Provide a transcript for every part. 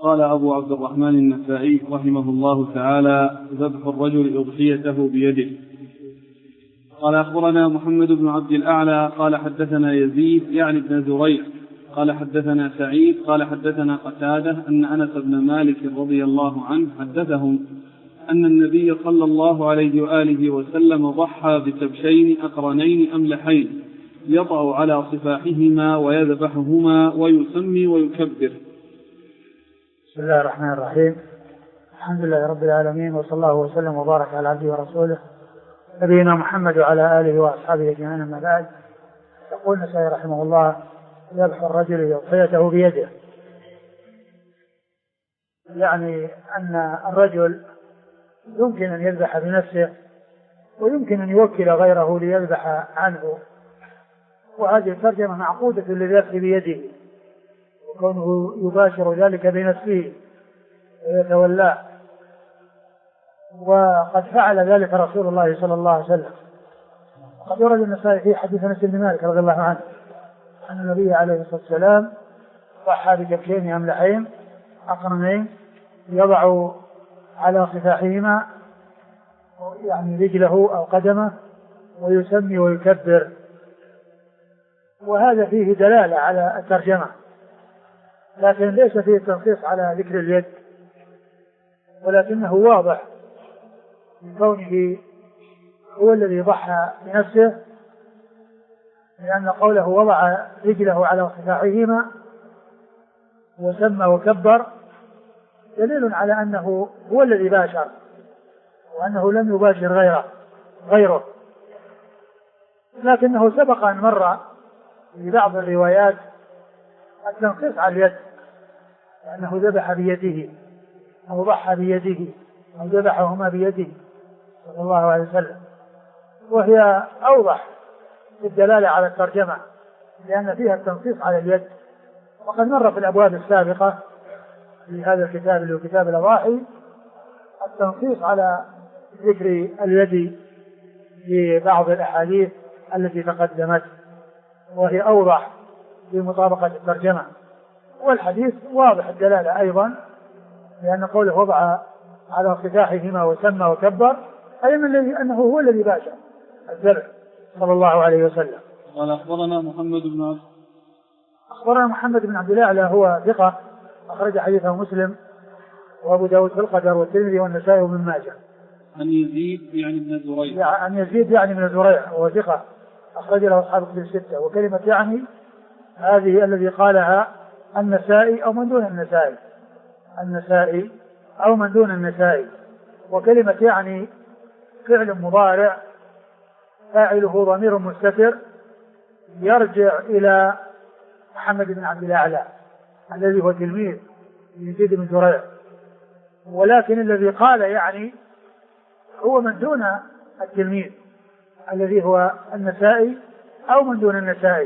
قال أبو عبد الرحمن النسائي رحمه الله تعالى: ذبح الرجل أضحيته بيده. قال أخبرنا محمد بن عبد الأعلى قال حدثنا يزيد يعني بن زريع قال حدثنا سعيد قال حدثنا قتادة أن أنس بن مالك رضي الله عنه حدثهم أن النبي صلى الله عليه وآله وسلم ضحى بكبشين أقرنين أملحين يضع على صفاحهما ويذبحهما ويسمي ويكبر. بسم الله الرحمن الرحيم. الحمد لله رب العالمين، وصلى الله وسلم وبارك على عبده ورسوله نبينا محمد وعلى آله وأصحابه أجمعين، أما بعد. يقول النسائي رحمه الله: ذبح الرجل أضحيته بيده، يعني أن الرجل يمكن أن يذبح بنفسه ويمكن أن يوكل غيره ليذبح عنه، وهذه الترجمة معقودة للذبح بيده، وكونه يباشر ذلك بنفسه ويتولاه، وقد فعل ذلك رسول الله صلى الله عليه وسلم. وقد ورد النسائي في حديث أنس بن مالك رضي الله عنه أن النبي عليه الصلاة والسلام ضحى بكبشين أملحين أقرنين يضع على صفاحهما يعني رجله أو قدمه ويسمي ويكبر، وهذا فيه دلالة على الترجمة، لكن ليس فيه تنصيص على ذكر اليد، ولكنه واضح من كونه هو الذي ضحى بنفسه، لأن قوله وضع رجله على صفاحهما وسمى وكبر دليل على أنه هو الذي باشر، وأنه لم يباشر غيره. لكنه سبق أن مر في بعض الروايات التنصيص على اليد، أنه ذبح بيده أو ضحى بيده أو ذبحهما بيده صلى الله عليه وسلم، وهي أوضح في الدلالة على الترجمة لأن فيها التنصيص على اليد. وقد مر في الأبواب السابقة في هذا الكتاب اللي هو كتاب الأضاحي التنصيص على ذكر اليد في بعض الأحاديث التي تقدمت، وهي أوضح في مطابقة الترجمة، والحديث واضح الدلالة أيضا، لأن قوله وضع على صفاحهما وسمى وكبر أي من أنه هو الذي باشر الذبح صلى الله عليه وسلم. قال أخبرنا محمد بن عبد الأعلى هو ثقة أخرج حديثه مسلم وأبو داود في القدر والترمذي والنسائي وابن ماجه. عن يزيد يعني من زريع وهو ثقة أخرج له أصحاب الكتب الستة. وكلمة يعني هذه الذي قالها النسائي أو من دون النسائي، وكلمة يعني فعل مضارع فاعله ضمير مستتر يرجع إلى محمد بن عبد الأعلى الذي هو تلميذ يزيد بن زريع، ولكن الذي قال يعني هو من دون التلميذ الذي هو النسائي أو من دون النسائي.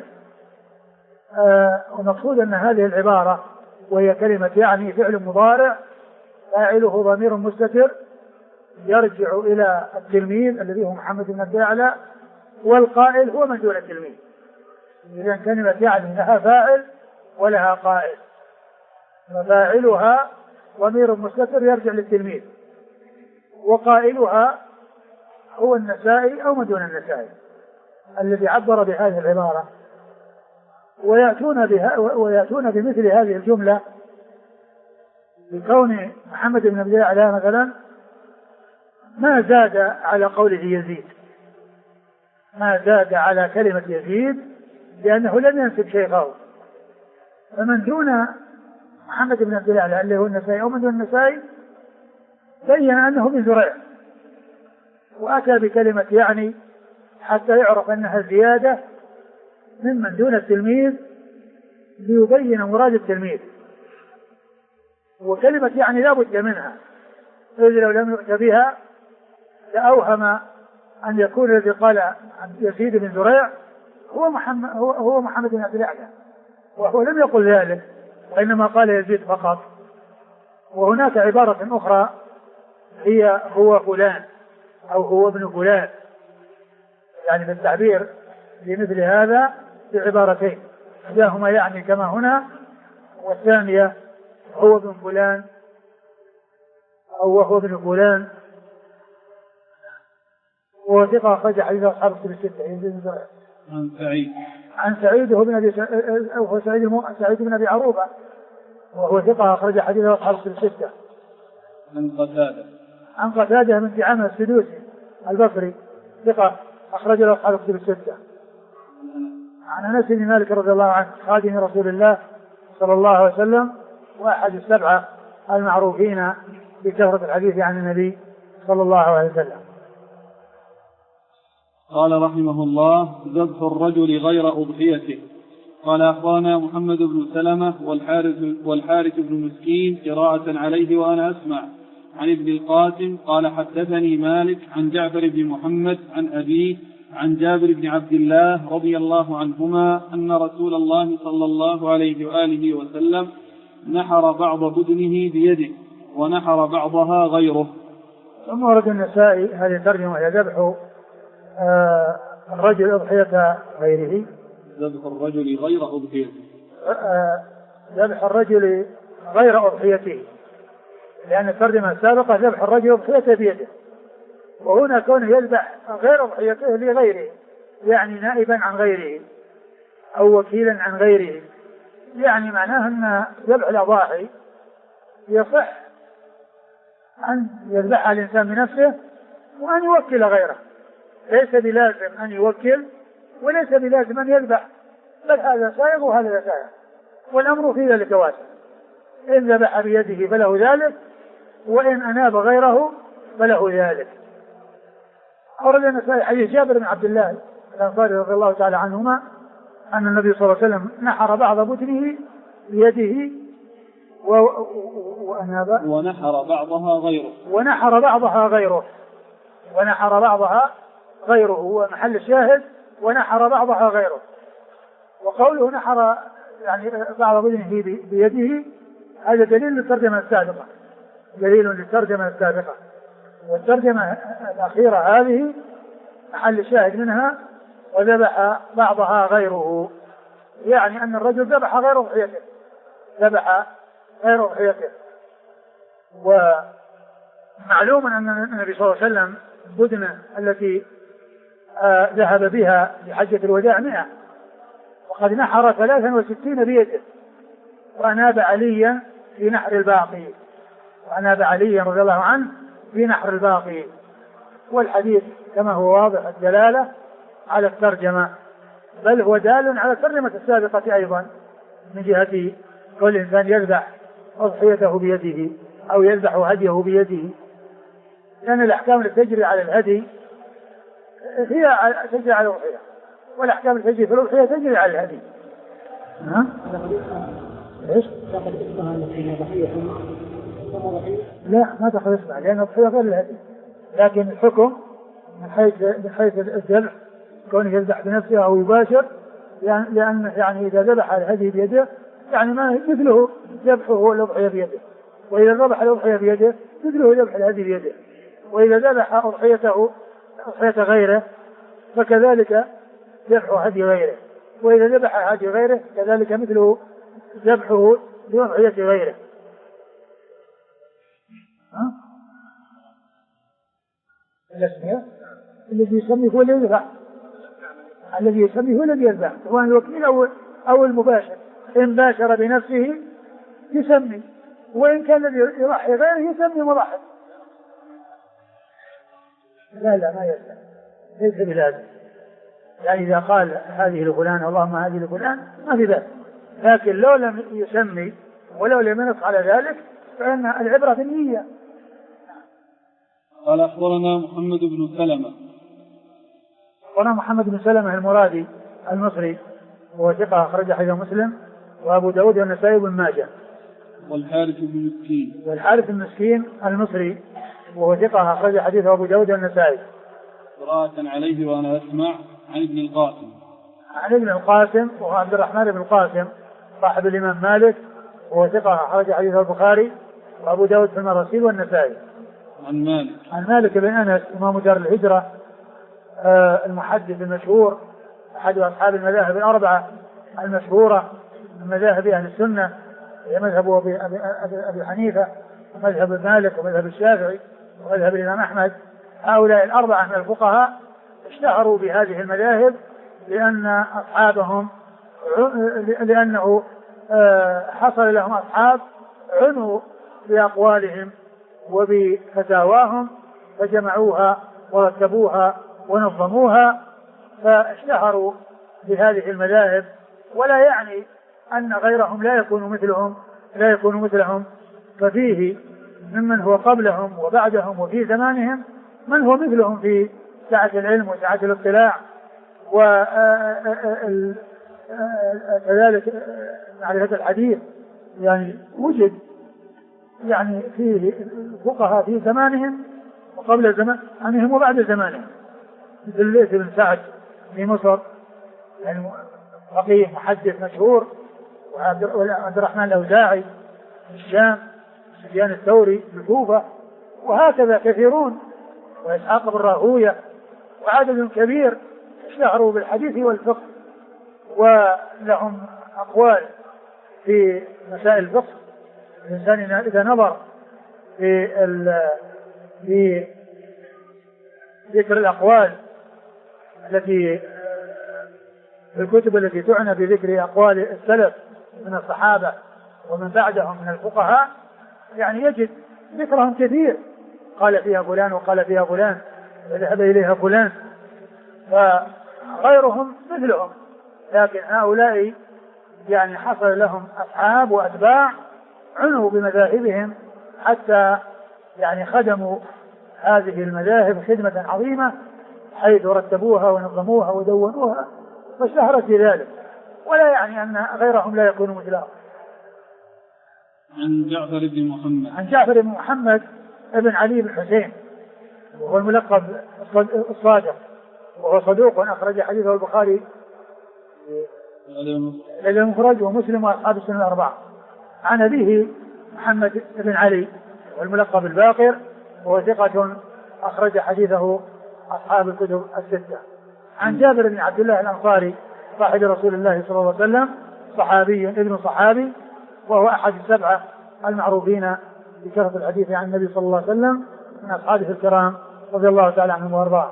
ونقصد أن هذه العبارة وهي كلمة يعني فعل مضارع فاعله ضمير مستتر يرجع إلى التلميذ الذي هو محمد بن عبد الأعلى، والقائل هو من دون التلميذ. إذن كلمة يعني لها فاعل ولها قائل، ففاعلها ضمير مستتر يرجع للتلميذ، وقائلها هو النسائي أو من دون النسائي الذي عبر بهذه العبارة. ويأتون بمثل هذه الجملة بكون محمد بن عبد الأعلى مثلا ما زاد على قوله يزيد، ما زاد على كلمة يزيد لأنه لم ينسب شيخه. فمن دون محمد بن عبد الأعلى اللي هو النسائي أو من دون النسائي بين أنه من زريع، وأتى بكلمة يعني حتى يعرف أنها زيادة ممن دون التلميذ ليبين مراد التلميذ. وكلمة يعني لا بد منها، إذ لو لم يؤت بها لأوهم أن يكون الذي قال عن يزيد بن زريع هو محمد بن عبد الأعلى، وهو لم يقل ذلك وإنما قال يزيد فقط. وهناك عبارة أخرى هي هو فلان أو هو ابن فلان، يعني بالتعبير بمثل هذا بعبارتين، إحداهما يعني كما هنا، والثانية هو ابن فلان أو وهو ابن فلان، وثقة أخرج حديث أصحاب الكتب الستة. عن سعيد بن أبي سعيد بن أبي عروبة وهو ثقة أخرج حديث أصحاب الكتب الستة. عن قتادة بن دعامة السدوسي البصري ثقة أخرج له أصحاب الكتب الستة. عن أنس بن مالك رضي الله عنه خادم رسول الله صلى الله عليه وسلم وأحد السبعة المعروفين بكثرة الحديث عن النبي صلى الله عليه وسلم. قال رحمه الله: ذبح الرجل غير أضحيته. قال أخبرنا محمد بن سلمة والحارث بن مسكين قراءة عليه وأنا أسمع عن ابن القاسم قال حدثني مالك عن جعفر بن محمد عن أبيه عن جابر بن عبد الله رضي الله عنهما أن رسول الله صلى الله عليه وآله وسلم نحر بعض بدنه بيده ونحر بعضها غيره. ثم ورد النسائي هذه الترجمة هي ذبح الرجل أضحية غيره. ذبح الرجل غير أضحيته. ذبح الرجل غير أضحيته، لأن الترجمة السابقة ذبح الرجل أضحيته بيده، وهنا كونه يذبح غير أضحيته لغيره، يعني نائبا عن غيره أو وكيلا عن غيره. يعني معناه أن ذبح الأضاحي يصح أن يذبحها الإنسان بنفسه وأن يوكل غيره، ليس بلازم أن يوكل وليس بلازم أن يذبح، بل هذا سائغ وهذا سائغ، والأمر في ذلك واسع. إن ذبح بيده فله ذلك، وإن أناب غيره فله ذلك. أورد النسائي حديث جابر بن عبد الله الأنصاري رضي الله تعالى عنهما أن النبي صلى الله عليه وسلم نحر بعض بدنه بيده وأناب ونحر بعضها غيره هو محل الشاهد، ونحر بعضها غيره. وقوله نحر يعني بعض بدنه بيده هذا دليل للترجمة السابقة، والترجمة الأخيرة هذه محل الشاهد منها وذبح بعضها غيره، يعني أن الرجل ذبح غير أضحيته. ومعلوم أن النبي صلى الله عليه وسلم بدنة التي ذهب بها لحجة الوداع 100، وقد نحر 63 بيده، وأناب عليا في نحر الباقي، رضي الله عنه في نحر الباقي. والحديث كما هو واضح الدلالة على الترجمة، بل هو دال على الترجمة السابقة أيضا من جهة كل إنسان يذبح أضحيته بيده أو يذبح هديه بيده، لأن الأحكام التي تجري على الهدي هي تجري على الأضحية، والأحكام التي تجري في الأضحية تجري على الهدي. إيش؟ تأخذ اسمها التي ضحية؟ لا، ما تأخذ اسمها، لأن الضحية غير الهدي، لكن الحكم من حيث الذبح كونه يذبح بنفسه أو يباشر، لأن يعني إذا ذبح الهدي بيده يعني ما مثله ذبحه الأضحية بيده، وإذا ذبح الأضحية بيده مثله ذبح الهدي بيده، وإذا ذبح أضحية غيره فكذلك ذبح هدي غيره، وإذا ذبح هدي غيره كذلك مثله ذبحه لأضحية غيره. الأسمية الذي يسمي هو الذي يذبح، الذي يسمي هو الذي يذبح، سواء الوكيل أو المباشر. إن باشر بنفسه يسمي، وإن كان الذي يضحي غيره يسمي مضحي. لا ما يسمي، ليس بلازم. يعني إذا قال هذه لفلان اللهم هذه لفلان ما في بأس، لكن لو لم يسمي ولو لم ينص على ذلك فإن العبرة بالنية. قال أخبرنا محمد بن سلمة المرادي المصري وهو ثقة أخرج حديث مسلم وأبو داود والنسائي بن ماجه. والحارث المسكين المصري وهو ثقة أخرج حديث أبو داود والنسائي. قراءة عليه وأنا أسمع عن ابن القاسم وهو عبد الرحمن بن القاسم صاحب الإمام مالك وهو ثقة أخرج حديث البخاري وأبو داود في المراسيل والنسائي. عن مالك بن أنس إمام دار الهجرة المحدث المشهور أحد أصحاب المذاهب الأربعة المشهورة من مذاهب أهل السنة هي مذهب أبي حنيفة ومذهب مالك ومذهب الشافعي ومذهب الإمام أحمد. هؤلاء الأربعة من الفقهاء اشتهروا بهذه المذاهب لأن أصحابهم لأنه حصل لهم أصحاب عنوا بأقوالهم وبفتاواهم فجمعوها ورتبوها ونظموها فاشتهروا بهذه المذاهب. ولا يعني أن غيرهم لا يكون مثلهم ففيه ممن هو قبلهم وبعدهم وفي زمانهم من هو مثلهم في سعة العلم وسعة الاطلاع وكذلك معرفة الحديث. يعني وجد يعني فيه فقهاء في زمانهم وقبل زمانهم وبعد زمانهم مثل الليث بن سعد في مصر يعني فقيه محدث مشهور، وعبد الرحمن الأوزاعي في الشام، سفيان الثوري في الكوفة، وهكذا كثيرون، وإسحاق بن راهوية وعدد كبير اشتهروا بالحديث والفقه ولهم أقوال في مسائل الفقه. الإنسان إذا نظر في ذكر الأقوال التي في الكتب التي تعنى بذكر أقوال السلف من الصحابة ومن بعدهم من الفقهاء يعني يجد ذكرهم كثير، قال فيها فلان وقال فيها فلان وذهب إليها فلان، فغيرهم مثلهم. لكن هؤلاء يعني حصل لهم أصحاب وأتباع عنوا بمذاهبهم حتى يعني خدموا هذه المذاهب خدمة عظيمة حيث رتبوها ونظموها ودونوها فاشتهرت بذلك. ولا يعني أن غيرهم لا يكونوا مثلهم. عن جعفر بن محمد ابن علي بن حسين وهو الملقب الصادق وهو صدوق أخرج حديثه البخاري المفرد ومسلم وأصحاب السنن الأربعة. عن أبيه محمد بن علي والملقب الباقر وهو ثقة أخرج حديثه أصحاب الكتب الستة. عن جابر بن عبد الله الأنصاري صاحب رسول الله صلى الله عليه وسلم صحابي ابن صحابي وهو أحد السبعة المعروفين بكثرة الحديث عن النبي صلى الله عليه وسلم من أصحابه الكرام رضي الله تعالى عنهم وارضاهم.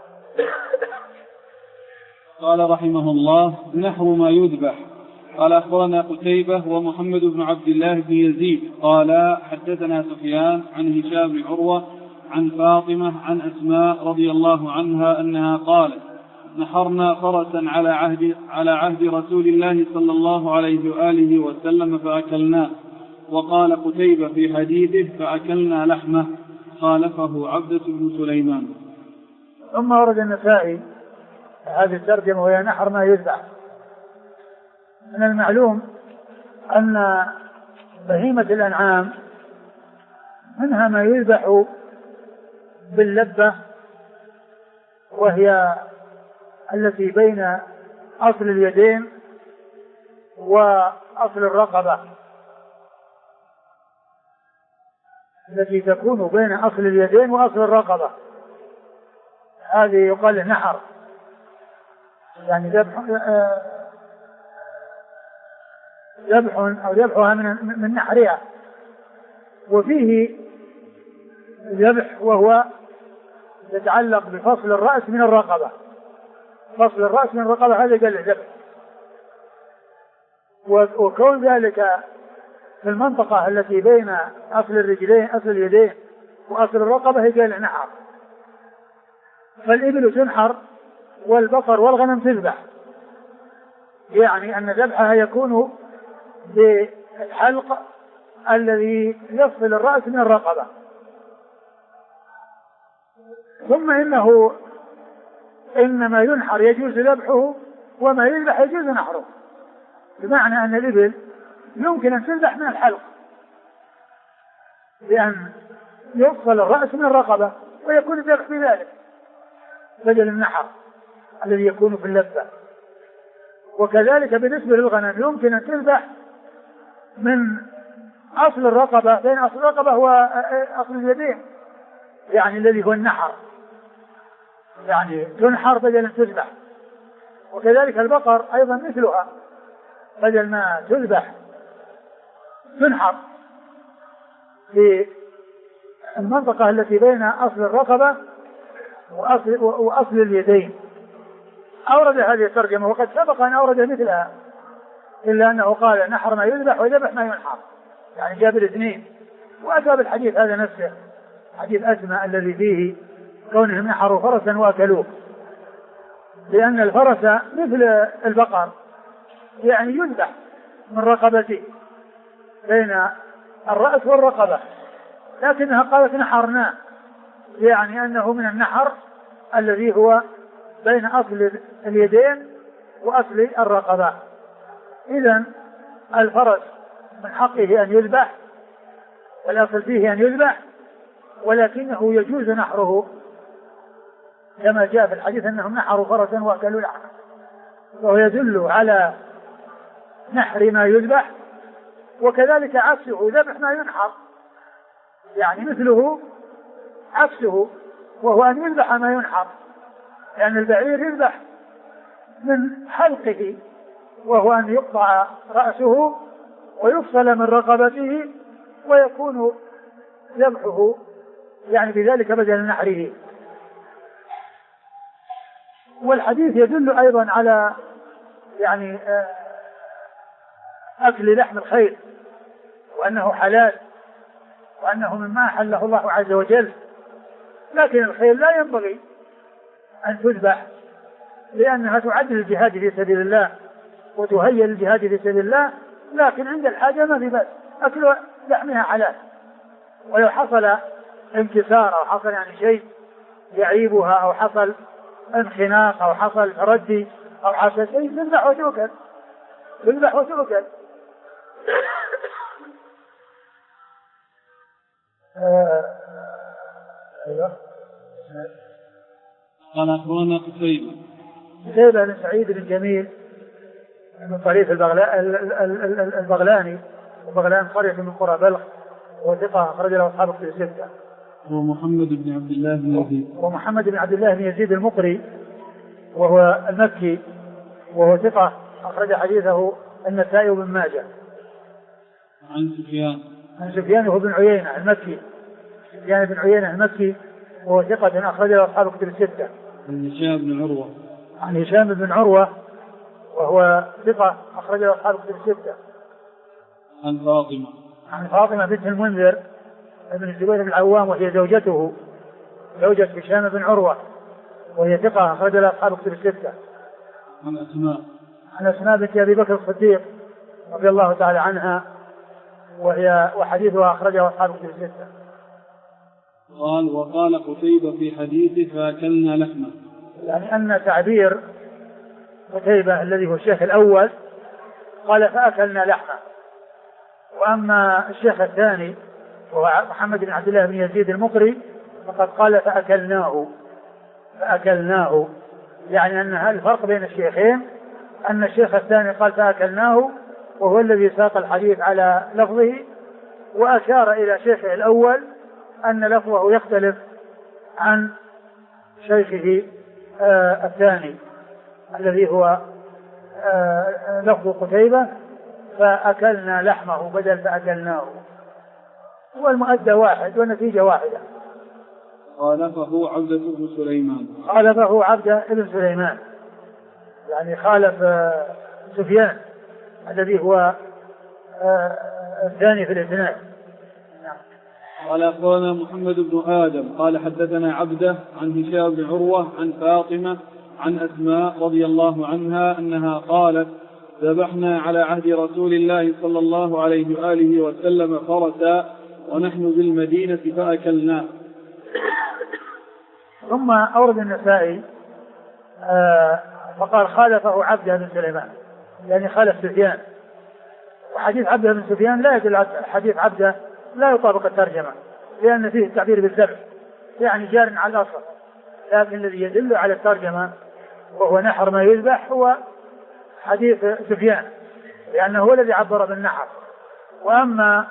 قال رحمه الله: نحر ما يذبح. قال أخبرنا قتيبة ومحمد بن عبد الله بن يزيد قال حدثنا سفيان عن هشام بن عروة عن فاطمة عن أسماء رضي الله عنها أنها قالت: نحرنا فرسا على عهد رسول الله صلى الله عليه وآله وسلم فأكلناه. وقال قتيبة في حديثه: فأكلنا لحمه. خالفه عبدة بن سليمان. ثم ورد النسائي هذه الترجمة وهي نحر ما يذبح. من المعلوم أن بهيمة الأنعام منها ما يذبح باللبة وهي التي بين أصل اليدين وأصل الرقبة، التي تكون بين أصل اليدين وأصل الرقبة، هذه يقال نحر، يعني ذبح أو ذبحها من نحرها. وفيه ذبح وهو يتعلق بفصل الرأس من الرقبة، فصل الرأس من الرقبة هذا قال ذبح. وكون ذلك في المنطقة التي بين أصل الرجلين أصل اليدين وأصل الرقبة هي قال نحر. فالإبل تنحر والبقر والغنم تذبح، يعني أن ذبحها يكون بالحلق الذي يفصل الرأس من الرقبة. ثم إنما ينحر يجوز ذبحه وما يذبح يجوز نحره، بمعنى أن الإبل يمكن أن تذبح من الحلق لأن يفصل الرأس من الرقبة ويكون الذبح بذلك بدل النحر الذي يكون في اللبة. وكذلك بالنسبة للغنم يمكن أن تذبح من أصل الرقبة، بين أصل الرقبة وأصل اليدين، يعني الذي هو النحر، يعني تنحر بدل أن تذبح. وكذلك البقر أيضا مثلها، بدل ما تذبح تنحر في المنطقة التي بين أصل الرقبة وأصل اليدين. أورد هذه الترجمة وقد سبق أن أورد مثلها، إلا أنه قال نحر ما يذبح وذبح ما ينحر، يعني جاب الاثنين. وأتى بالحديث هذا نفسه، حديث أسماء الذي فيه كونهم نحروا فرسا وأكلوه، لأن الفرس مثل البقر يعني يذبح من رقبته بين الرأس والرقبة، لكنها قالت نحرناه، يعني أنه من النحر الذي هو بين أصل اليدين وأصل الرقبة. إذن الفرس من حقه أن يذبح، والأصل فيه أن يذبح، ولكنه يجوز نحره كما جاء في الحديث أنهم نحروا فرسا وأكلوا لحمه، وهو يدل على نحر ما يذبح. وكذلك عكسه ذبح ما ينحر، يعني مثله عكسه وهو أن يذبح ما ينحر، لأن البعير يذبح من حلقه وهو أن يقطع رأسه ويفصل من رقبته ويكون ذبحه يعني بذلك بدل نحره. والحديث يدل أيضا على يعني أكل لحم الخيل، وأنه حلال، وأنه مما أحله الله عز وجل. لكن الخيل لا ينبغي أن تذبح، لأنها تعد للجهاد في سبيل الله وتهيئ للجهاد في سبيل الله، لكن عند الحاجة ما في بأس أكل لحمها حلال. ولو حصل انكسار أو حصل يعني شيء يعيبها أو حصل انخناق أو حصل تردي أو حصل شيء تذبح وتؤكل، تذبح وتؤكل. أيوه. قال أخبرنا قتيبة بن سعيد بن جميل من طريق البغلاني، وبغلان قرية من قرى بلخ، وثقة أخرج له أصحاب الكتب الستة. ومحمد بن عبد الله بن يزيد، ومحمد بن عبد الله بن يزيد المقري وهو المكي، وهو ثقة أخرج حديثه النسائي وابن ماجه. عن سفيان هو بن عيينة المكي، سفيان بن عيينة المكي وهو ثقة أخرج له أصحاب الكتب الستة. عن هشام بن عروة وهو ثقة أخرج له أصحاب الكتب الستة. عن فاطمة بنت المنذر ابن الزبير بن العوام وهي زوجته، زوجة هشام بن عروة، وهي ثقة أخرج له أصحاب الكتب الستة. عن أسماء بنت أبي بكر الصديق رضي الله تعالى عنها، وحديثها أخرجه أصحاب الكتب الستة. قال وقال قتيبة في حديثه فأكلنا لحمه، يعني أن تعبير قتيبة الذي هو الشيخ الأول قال فأكلنا لحمه، وأما الشيخ الثاني وهو محمد بن عبد الله بن يزيد المقري فقد قال فأكلناه، يعني أن هذا الفرق بين الشيخين، أن الشيخ الثاني قال فأكلناه وهو الذي ساق الحديث على لفظه، وأشار إلى شيخه الأول أن لفظه يختلف عن شيخه الثاني الذي هو لفظ قتيبة فأكلنا لحمه بدل فأكلناه، والمؤدى واحد والنتيجة واحدة. خالفه عبدة بن سليمان، خالفه عبدة بن سليمان، يعني خالف سفيان الذي هو الثاني في الإسناد. قال أخبرنا محمد بن آدم قال حدثنا عبده عن هشام بن عروة عن فاطمة عن أسماء رضي الله عنها أنها قالت ذبحنا على عهد رسول الله صلى الله عليه وآله وسلم فرسا ونحن بالمدينة فأكلناه. ثم أورد النسائي فقال خالفه عبده بن سليمان، يعني خالف سفيان، وحديث عبده بن سفيان لا يدل على حديث عبده، لا يطابق الترجمة لأن فيه التعبير بالذبح يعني جار على الأصل، لكن الذي يدل على الترجمة وهو نحر ما يذبح هو حديث سفيان لأنه هو الذي عبر بالنحر. وأما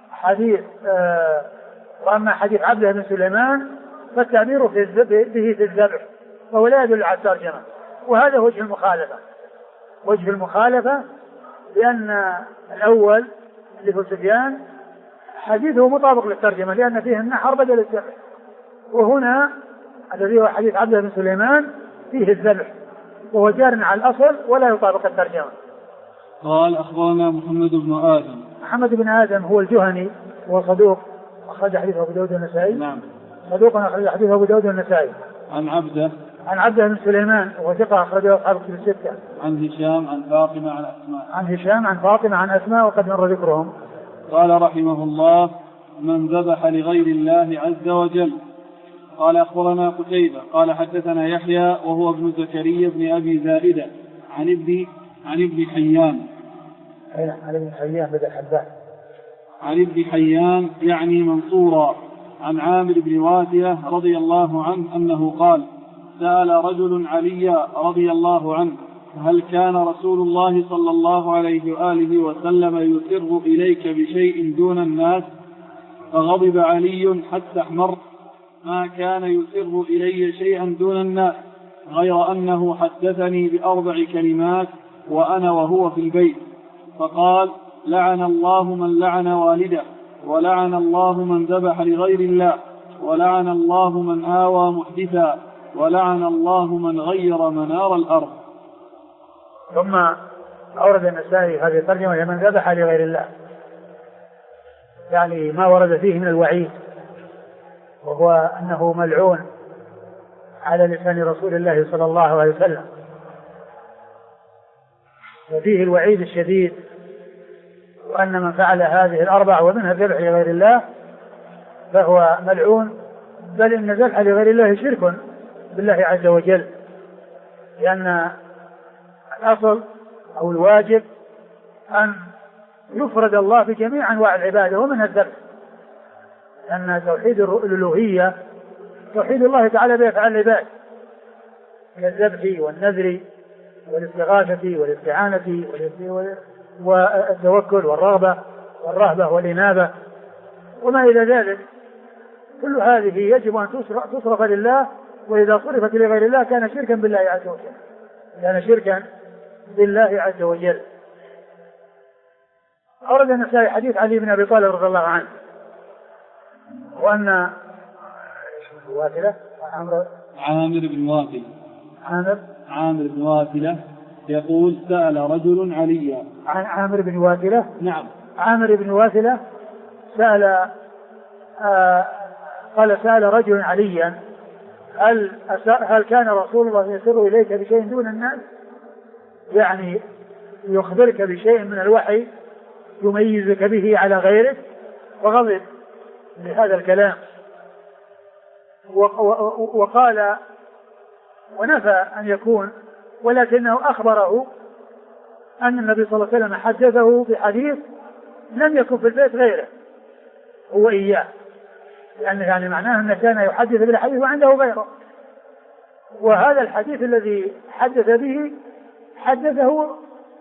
حديث عبده بن سليمان فالتعبير به في الذبح فهو لا يدل على الترجمة، وهذا وجه المخالفة لأن الأول لأبي سفيان حديثه مطابق للترجمة لأن فيه النحر بدل الذبح، وهنا الذي هو حديث عبد الله بن سليمان فيه الذبح وهو جار على الأصل ولا يطابق الترجمة. قال أخبرنا محمد بن آدم. محمد بن آدم هو الجهني وهو صدوق أخرج حديثه أبو داود والنسائي. نعم. صدوق أخرج حديثه أبو داود والنسائي. عن عبده بن سليمان وهو ثقة أخرجه أصحاب الكتب الستة. عن هشام عن فاطمة عن أسماء. عن هشام عن فاطمة عن أسماء وقد مر ذكرهم. قال رحمه الله: من ذبح لغير الله عز وجل. قال أخبرنا قتيبة قال حدثنا يحيى وهو ابن زكريا بن أبي زائدة عن ابن حيان. عن ابن حيان بدل حبان. عن ابن حيان يعني منصورا عن عامر بن واثلة رضي الله عنه أنه قال: سأل رجل علي رضي الله عنه: هل كان رسول الله صلى الله عليه وآله وسلم يسر إليك بشيء دون الناس؟ فغضب علي حتى احمر: ما كان يسر إلي شيئا دون الناس غير أنه حدثني بأربع كلمات وأنا وهو في البيت. فقال: لعن الله من لعن والده، ولعن الله من ذبح لغير الله، ولعن الله من آوى محدثا، ولعن الله من غير منار الأرض. ثم أورد النسائي هذه الترجمة لمن ذبح لغير الله، يعني ما ورد فيه من الوعيد، وهو أنه ملعون على لسان رسول الله صلى الله عليه وسلم، وفيه الوعيد الشديد، وأن من فعل هذه الأربع ومنها الذبح لغير الله فهو ملعون، بل إن الذبح لغير الله شرك بالله عز وجل، لأن الأصل أو الواجب أن يفرد الله بجميع أنواع العبادة ومنها الذبح، لأن توحيد الألوهية توحيد الله تعالى بأفعال العباد كالذبح والنذر والاستغاثة والاستعانة والتوكل والرهبة والإنابة وما إلى ذلك. كل هذه يجب أن تصرف لله، وإذا صرفت لغير الله كان شركا بالله عز وجل، كان شركا بالله عز وجل. أورد النسائي حديث علي بن أبي طالب رضي الله عنه، وأن عامر بن واثلة يقول: سأل رجل عليا. عن عامر بن واثلة. نعم. عامر بن واثلة قال: سأل رجل عليا: هل كان رسول الله يسر إليك بشيء دون الناس؟ يعني يخبرك بشيء من الوحي يميزك به على غيرك. وغضب لهذا الكلام وقال ونفى أن يكون، ولكنه أخبره أن النبي صلى الله عليه وسلم حدثه بحديث لم يكن في البيت غيره هو إياه، يعني معناه أنه كان يحدث بالحديث وعنده غيره، وهذا الحديث الذي حدث به حدثه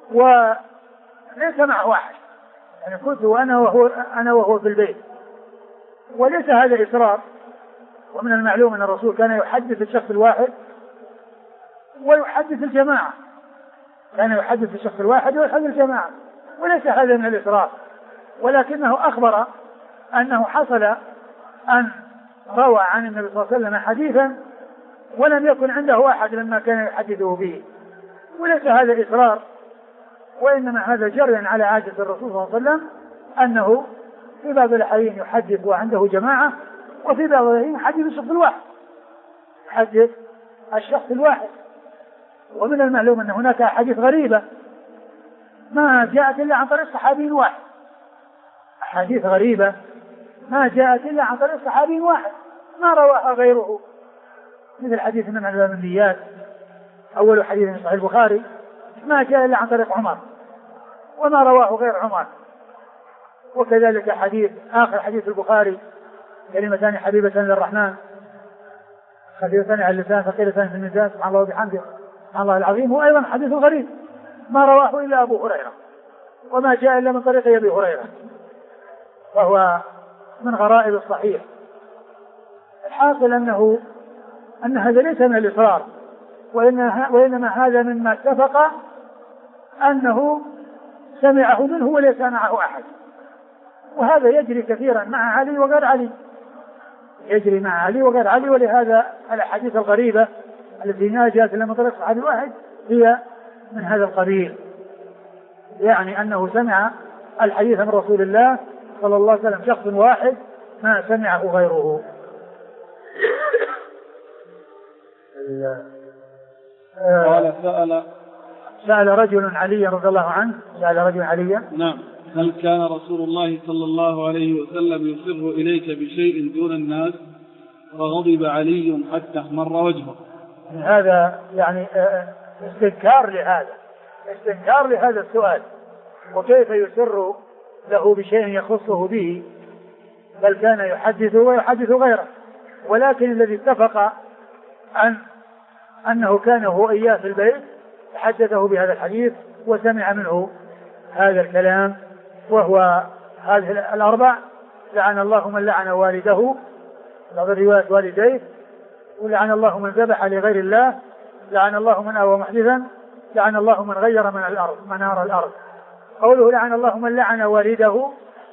وليس مع واحد، يعني كنت أنا وهو في البيت، وليس هذا إصرار. ومن المعلوم أن الرسول كان يحدث الشخص الواحد ويحدث الجماعة، كان يحدث الشخص الواحد ويحدث الجماعة، وليس هذا من الإصرار، ولكنه أخبر أنه حصل أن روى عن النبي صلى الله عليه وسلم حديثا ولم يكن عنده أحد لما كان يحدثه به، وليس هذا إصرار، وإنما هذا جري على عادة الرسول صلى الله عليه وسلم أنه في بعض الأحيان يحدث وعنده جماعة، وفي بعض الأحيان يحدث الشخص الواحد. ومن المعلوم أن هناك أحاديث غريبة ما جاءت إلا عن طريق صحابي واحد، أحاديث غريبة ما جاءت إلا عن طريق صحابي واحد ما رواها غيره، مثل حديث من عن النيات أول حديث في صحيح البخاري ما جاء إلا عن طريق عمر وما رواه غير عمر. وكذلك آخر حديث البخاري: كلمتان حبيبتان للرحمن خفيفتان على اللسان ثقيلتان في الميزان سبحان الله وبحمده سبحان الله العظيم، هو أيضا حديث غريب ما رواه إلا أبو هريرة وما جاء إلا من طريق أبي هريرة، وهو من غرائب الصحيح. الحاصل أن هذا ليس من الإصرار، وإنما هذا مما اتفق أنه سمعه منه وليس معه أحد، وهذا يجري كثيرا مع علي وغير علي، يجري مع علي وغير علي. ولهذا الأحاديث الغريبة التي ما جاءت إلا من طريق صحابي واحد هي من هذا القبيل، يعني أنه سمع الحديث من رسول الله صلى الله عليه وسلم شخص واحد ما سمعه غيره. قال سأل رجل علي رضي الله عنه، سأل رجل علي نعم هل كان رسول الله صلى الله عليه وسلم يصر إليك بشيء دون الناس؟ فغضب علي حتى احمر وجهه. هذا يعني استنكار لهذا السؤال، وكيف يسر له بشيء يخصه به، بل كان يحدث ويحدث غيره. ولكن الذي اتفق أنه كان هو إياه في البيت حدثه بهذا الحديث وسمع منه هذا الكلام، وهو هذه الأربع: لعن الله من لعن والده، بعض الروايات والديه، ولعن الله من ذبح لغير الله، لعن الله من آوى محدثا، لعن الله من غير منار الأرض. قوله لعن الله من لعن والده،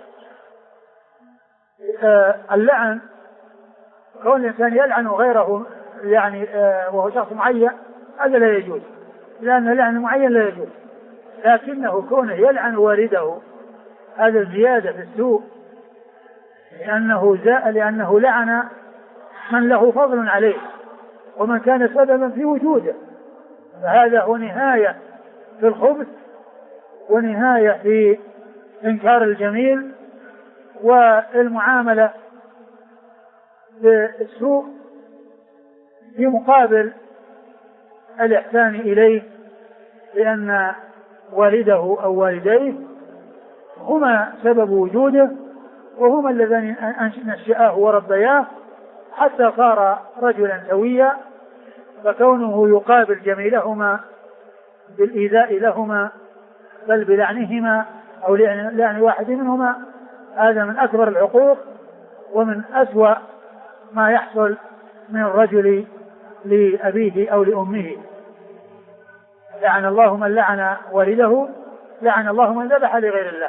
اللعن كون الإنسان يلعن غيره يعني وهو شخص معين هذا لا يجوز، لأن لعن معين لا يجوز. لكنه كونه يلعن والده هذا زيادة في السوء، لأنه لعن من له فضل عليه ومن كان سببا في وجوده، فهذا هو نهاية في الخبث ونهاية في إنكار الجميل والمعاملة بالسوء في مقابل الإحسان إليه، لأن والده أو والديه هما سبب وجوده وهما اللذان نشأه وربياه حتى صار رجلا سويا، فكونه يقابل جميلهما بالإيذاء لهما بل بلعنهما أو لعن واحد منهما هذا من أكبر العقوق ومن أسوأ ما يحصل من الرجل لأبيه أو لأمه. لعن الله من لعن والده، لعن الله من ذبح لغير الله.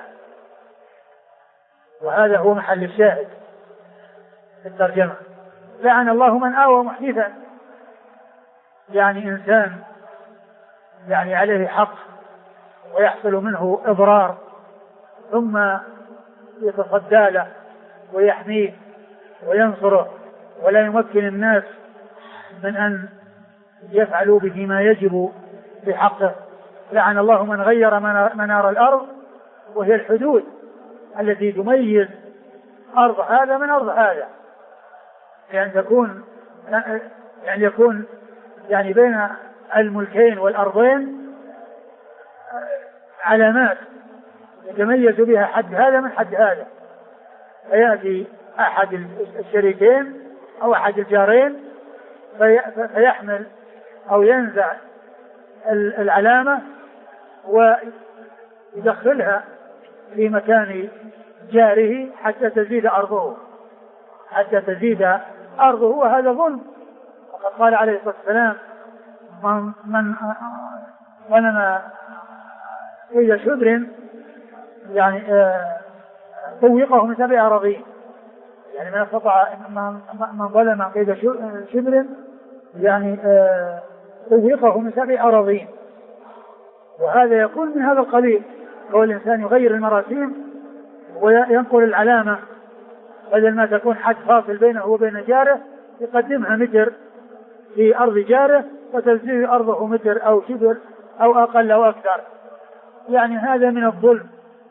وهذا هو محل الشاهد في الترجمة. لعن الله من آوى محدثا، يعني إنسان يعني عليه حق ويحصل منه إضرار ثم يتصدى له ويحميه وينصره ولا يمكن الناس من أن يفعلوا به ما يجب بحقه. لعن الله من غير منار الأرض، وهي الحدود التي تميز أرض هذا من أرض هذا، يعني يكون يعني بين الملكين والأرضين علامات يتميز بها حد هذا من حد هذا، فيأتي أحد الشريكين أو أحد الجارين فيحمل أو ينزع العلامة ويدخلها في مكان جاره حتى تزيد أرضه، وهذا ظلم. وقد قال عليه الصلاة والسلام: من ظلم قيد شبر يعني طوقه من 7 أراضين، يعني من استطاع من ظلم قيد شبر يعني طوقه من 7 أراضين. وهذا يكون من هذا القبيل، هو الإنسان يغير المراسيم وينقل العلامة بدل ما تكون حد فاصل بينه وبين جاره يقدمها متر في أرض جاره وتزيد أرضه متر أو شبر أو أقل أو أكثر، يعني هذا من الظلم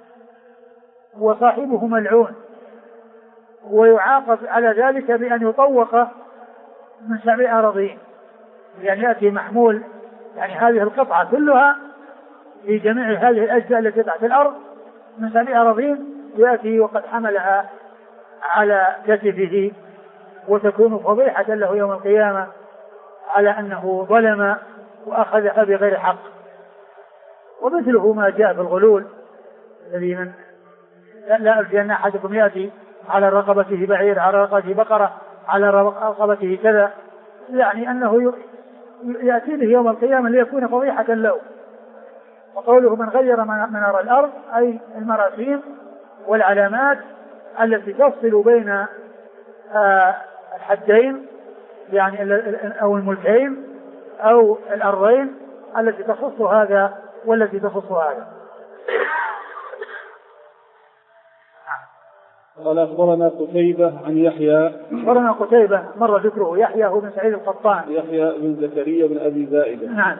وصاحبه ملعون، ويعاقب على ذلك بأن يطوق من 7 أراضين، يعني يأتي محمول يعني هذه القطعة كلها في جميع هذه الأجزاء التي تحت الأرض من 7 أراضين، يأتي وقد حملها على كتفه وتكون فضيحة له يوم القيامة على أنه ظلم وأخذها بغير حق. ومثله ما جاء في الغلول الذي من لا أرجى أن أحدكم يأتي على رقبته بعير، على رقبته بقرة، على رقبته كذا، يعني أنه يأتي به يوم القيامة ليكون فضيحة له. وقوله من غير منار الأرض أي المراسيم والعلامات التي تفصل بين الحدين يعني أو الملكين أو الأرضين التي تخص هذا والتي تخص هذا. قال أخبرنا قتيبة عن يحيى. أخبرنا قتيبة مر ذكره، يحيى هو بن سعيد القطان. يحيى بن زكريا بن أبي زائدة. نعم.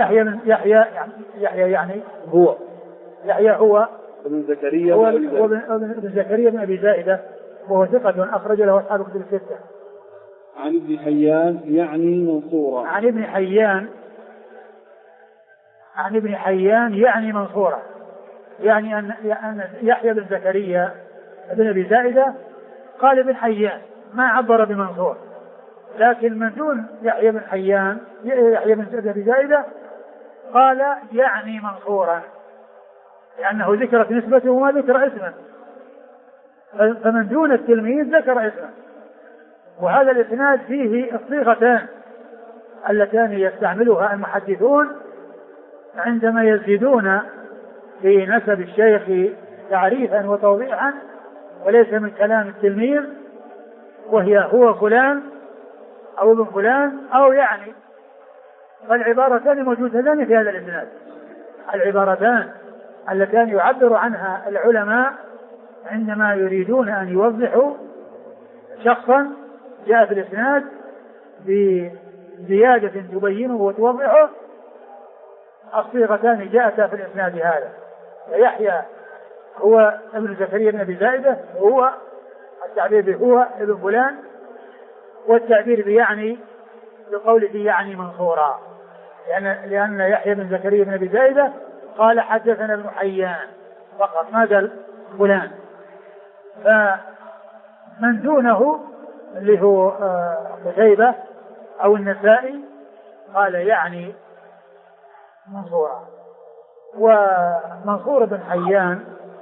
يحيى يعني هو يحيى هو بن زكريا بن زكريا بن أبي زائدة، وهو ثقة أخرج له أصحاب الكتب الستة. عن ابن حيان يعني منصورا. عن ابن حيان يعني منصورا، يعني أن يحيى بن زكريا بن أبي زائدة قال ابن حيان ما عبر بمنصور، لكن من دون يحيى بن أبي زائدة قال يعني منصورا، لأنه ذكرت نسبته وما ذكر اسمه، فمن دون التلميذ ذكر اسمه. وهذا الإسناد فيه الصيغتان اللتان يستعملها المحدثون عندما يزيدون في نسب الشيخ تعريفا وتوضيحا وليس من كلام التلميذ، وهي هو فلان أو ابن فلان أو يعني. فالعبارتان موجودتان في هذا الإسناد، العبارتان اللتان يعبر عنها العلماء عندما يريدون أن يوضحوا شخصا جاء في الإسناد بزيادة تبينه وتوضحه. الصيغتان جاءتا في الإسناد هذا، يحيى هو ابن زكريا بن أبي زائدة، وهو التعبير بهو ابن فلان، والتعبير بيعني بقوله يعني منصورا، لأن يحيى بن زكريا بن أبي زائدة قال حدثنا ابن حيان فقط ما قال فلان. فمن دونه اللي هو قتيبة أو النسائي قال يعني منصورا. ومنصور بن حيان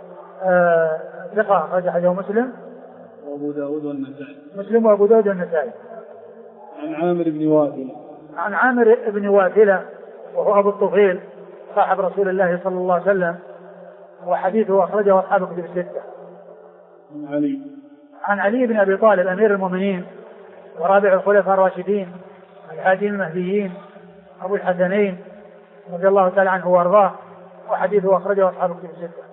ثقة أخرج حديثه مسلم وأبو داود والنسائي. مسلم وأبو داود والنسائي. عن عامر بن واثلة. عن عامر بن واثلة وهو أبو الطفيل صاحب رسول الله صلى الله عليه وسلم، وحديثه أخرجه أصحاب الكتب الستة. عن علي بن أبي طالب أمير المؤمنين ورابع الخلفاء الراشدين الهادين المهديين أبو الحسنين رضي الله تعالى عنه وارضاه، وحديثه أخرجه أصحاب الكتب الستة.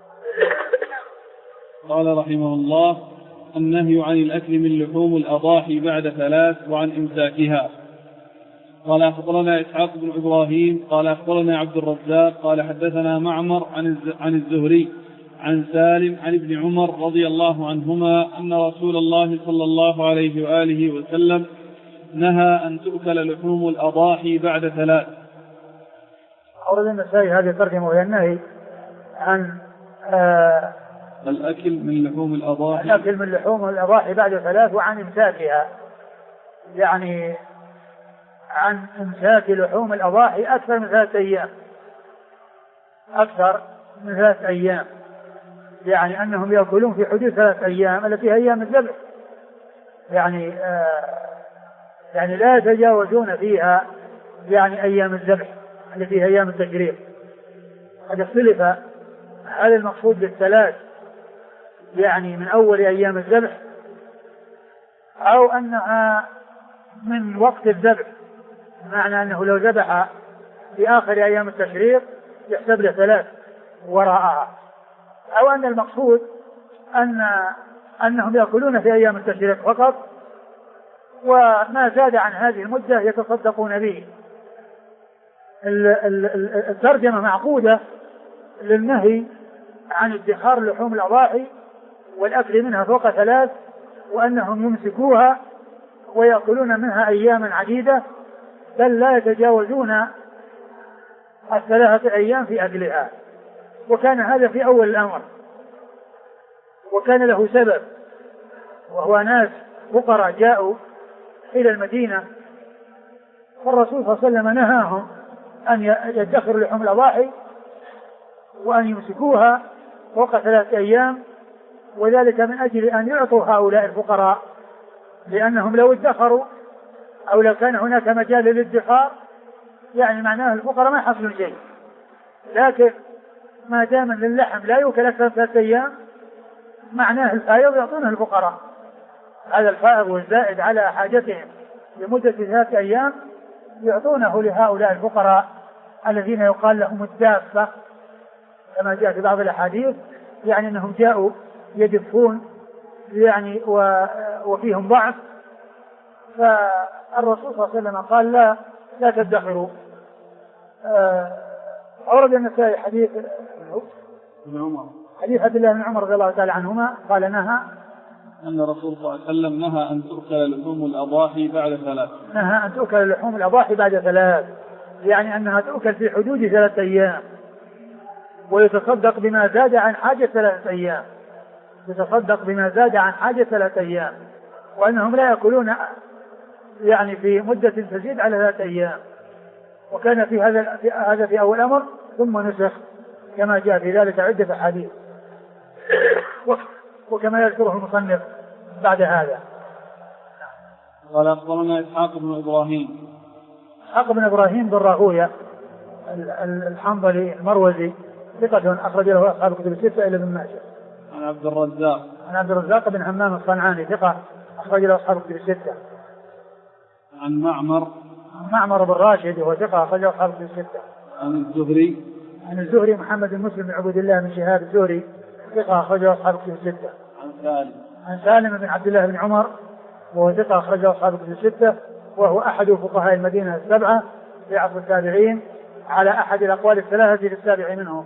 قال رحمه الله: النهي عن الأكل من لحوم الأضاحي بعد 3 وعن إمساكها. قال أخبرنا إسحاق بن إبراهيم قال أخبرنا عبد الرزاق قال حدثنا معمر عن الزهري عن سالم عن ابن عمر رضي الله عنهما أن رسول الله صلى الله عليه وآله وسلم نهى أن تؤكل لحوم الأضاحي بعد 3. أورد النسائي هذه الترجمة وهي النهي عن الأكل من لحوم الأضاحي، الأكل من لحوم الأضاحي بعد 3 وعن إمساكها، يعني عن إمساك لحوم الأضاحي أكثر من 3 أيام، أكثر من 3 أيام، يعني أنهم يأكلون في حدود 3 أيام التي هي أيام الذبح، يعني لا يتجاوزون فيها يعني أيام الذبح التي هي أيام التشريق. قد اختلف هل المقصود بال3 يعني من أول أيام الذبح أو أنها من وقت الذبح، بمعنى أنه لو ذبح في آخر أيام التشريق يحسب له 3 وراءها، أو أن المقصود أنهم يأكلون في أيام التشريق فقط، وما زاد عن هذه المدة يتصدقون به. الترجمة معقودة للنهي عن ادخار لحوم الأضاحي والأكل منها فوق 3، وأنهم يمسكوها ويأكلون منها أياما عديدة، بل لا يتجاوزون 3 أيام في أكلها. وكان هذا في أول الأمر، وكان له سبب، وهو ناس فقراء جاءوا إلى المدينة، فالرسول صلى الله عليه وسلم نهاهم أن يدخروا لحوم الأضاحي وأن يمسكوها فوق 3 أيام، وذلك من أجل أن يعطوا هؤلاء الفقراء، لأنهم لو ادخروا أو لو كان هناك مجال للادخار يعني معناه الفقراء ما يحصلون شيء، لكن ما دام اللحم لا يؤكل أكثر 3 أيام معناه الفائض يعطونه الفقراء، هذا الفائض والزائد على حاجتهم لمدة 3 أيام يعطونه لهؤلاء الفقراء الذين يقال لهم الدافة كما جاء في بعض الأحاديث، يعني أنهم جاءوا يدفون يعني وفيهم ضعف، فالرسول صلى الله عليه وسلم قال لا تدخروا. أورد النسائي حديث عبد الله بن عمر رضي الله تعالى عنهما قال نهى أن الرسول صلى الله عليه وسلم نهى أن تؤكل لحوم الأضاحي بعد 3. نهى أن تؤكل لحوم الأضاحي بعد 3، يعني أنها تؤكل في حدود 3 أيام، ويتصدق بما زاد عن حاجة 3 أيام، يتصدق بما زاد عن حاجة 3 أيام، وأنهم لا يأكلون يعني في مدة تزيد على 3 أيام. وكان في هذا في أول أمر ثم نسخ كما جاء في ذلك عدة أحاديث وكما يذكره المصنف بعد هذا. قال أخبرنا إسحاق بن إبراهيم. إسحاق بن إبراهيم بن راهوية الحنظلي المروزي ثقة أخرج له أصحاب الكتب الستة إلا ابن ماجه. عن عبد الرزاق بن همام الصنعاني ثقة أخرج له أصحاب الكتب الستة. عن معمر بن راشد وهو ثقة أخرج له أصحاب الكتب الستة. عن الزهري محمد بن مسلم بن عبد الله بن شهاب الزهري ثقة أخرج له أصحاب الكتب الستة. عن سالم بن عبد الله بن عمر وهو ثقة أخرج له أصحاب الكتب الستة، وهو أحد فقهاء المدينة السبعة في عصر التابعين على أحد الأقوال الثلاثة للسابع منهم.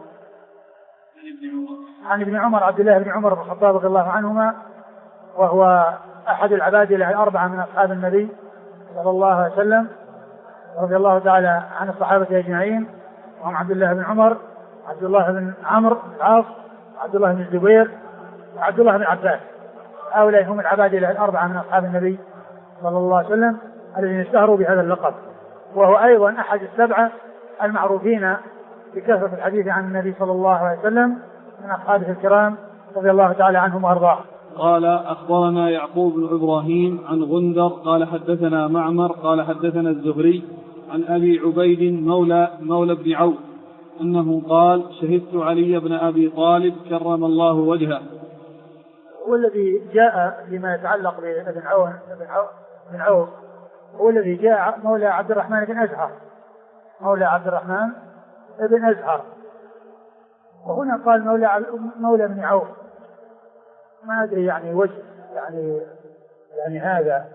عن ابن عمر عبد الله بن عمر بن الخطاب رضي الله عنهما، وهو أحد العبادلة الأربعة من أصحاب النبي صلى الله عليه وسلم رضي الله تعالى عن الصحابة أجمعين، وهم عبد الله بن عمر، عبد الله بن عمرو بن العاص، عبد الله بن الزبير، وعبد الله بن عباس. هؤلاء هم العبادلة الأربعة من أصحاب النبي صلى الله عليه وسلم الذين اشتهروا بهذا اللقب، وهو أيضا أحد السبعة المعروفين بكثرة الحديث عن النبي صلى الله عليه وسلم من أصحابه الكرام رضي الله تعالى عنهم وأرضاهم. قال أخبرنا يعقوب بن إبراهيم عن غندر قال حدثنا معمر قال حدثنا الزهري عن أبي عبيد مولى بن عوف أنه قال شهدت علي بن أبي طالب كرم الله وجهه. هو الذي جاء لما يتعلق بابن عوف هو الذي جاء مولى عبد الرحمن بن أزهر، مولى عبد الرحمن بن أزهر، وهنا قال مولى بن عوف، ما أدري يعني وجه يعني هذا،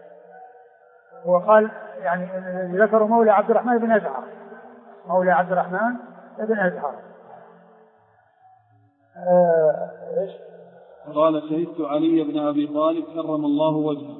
وقال يعني ذكروا مولى عبد الرحمن بن أزهر، مولى عبد الرحمن بن أزهر. قال شهدت علي بن أبي طالب كرم الله وجهه.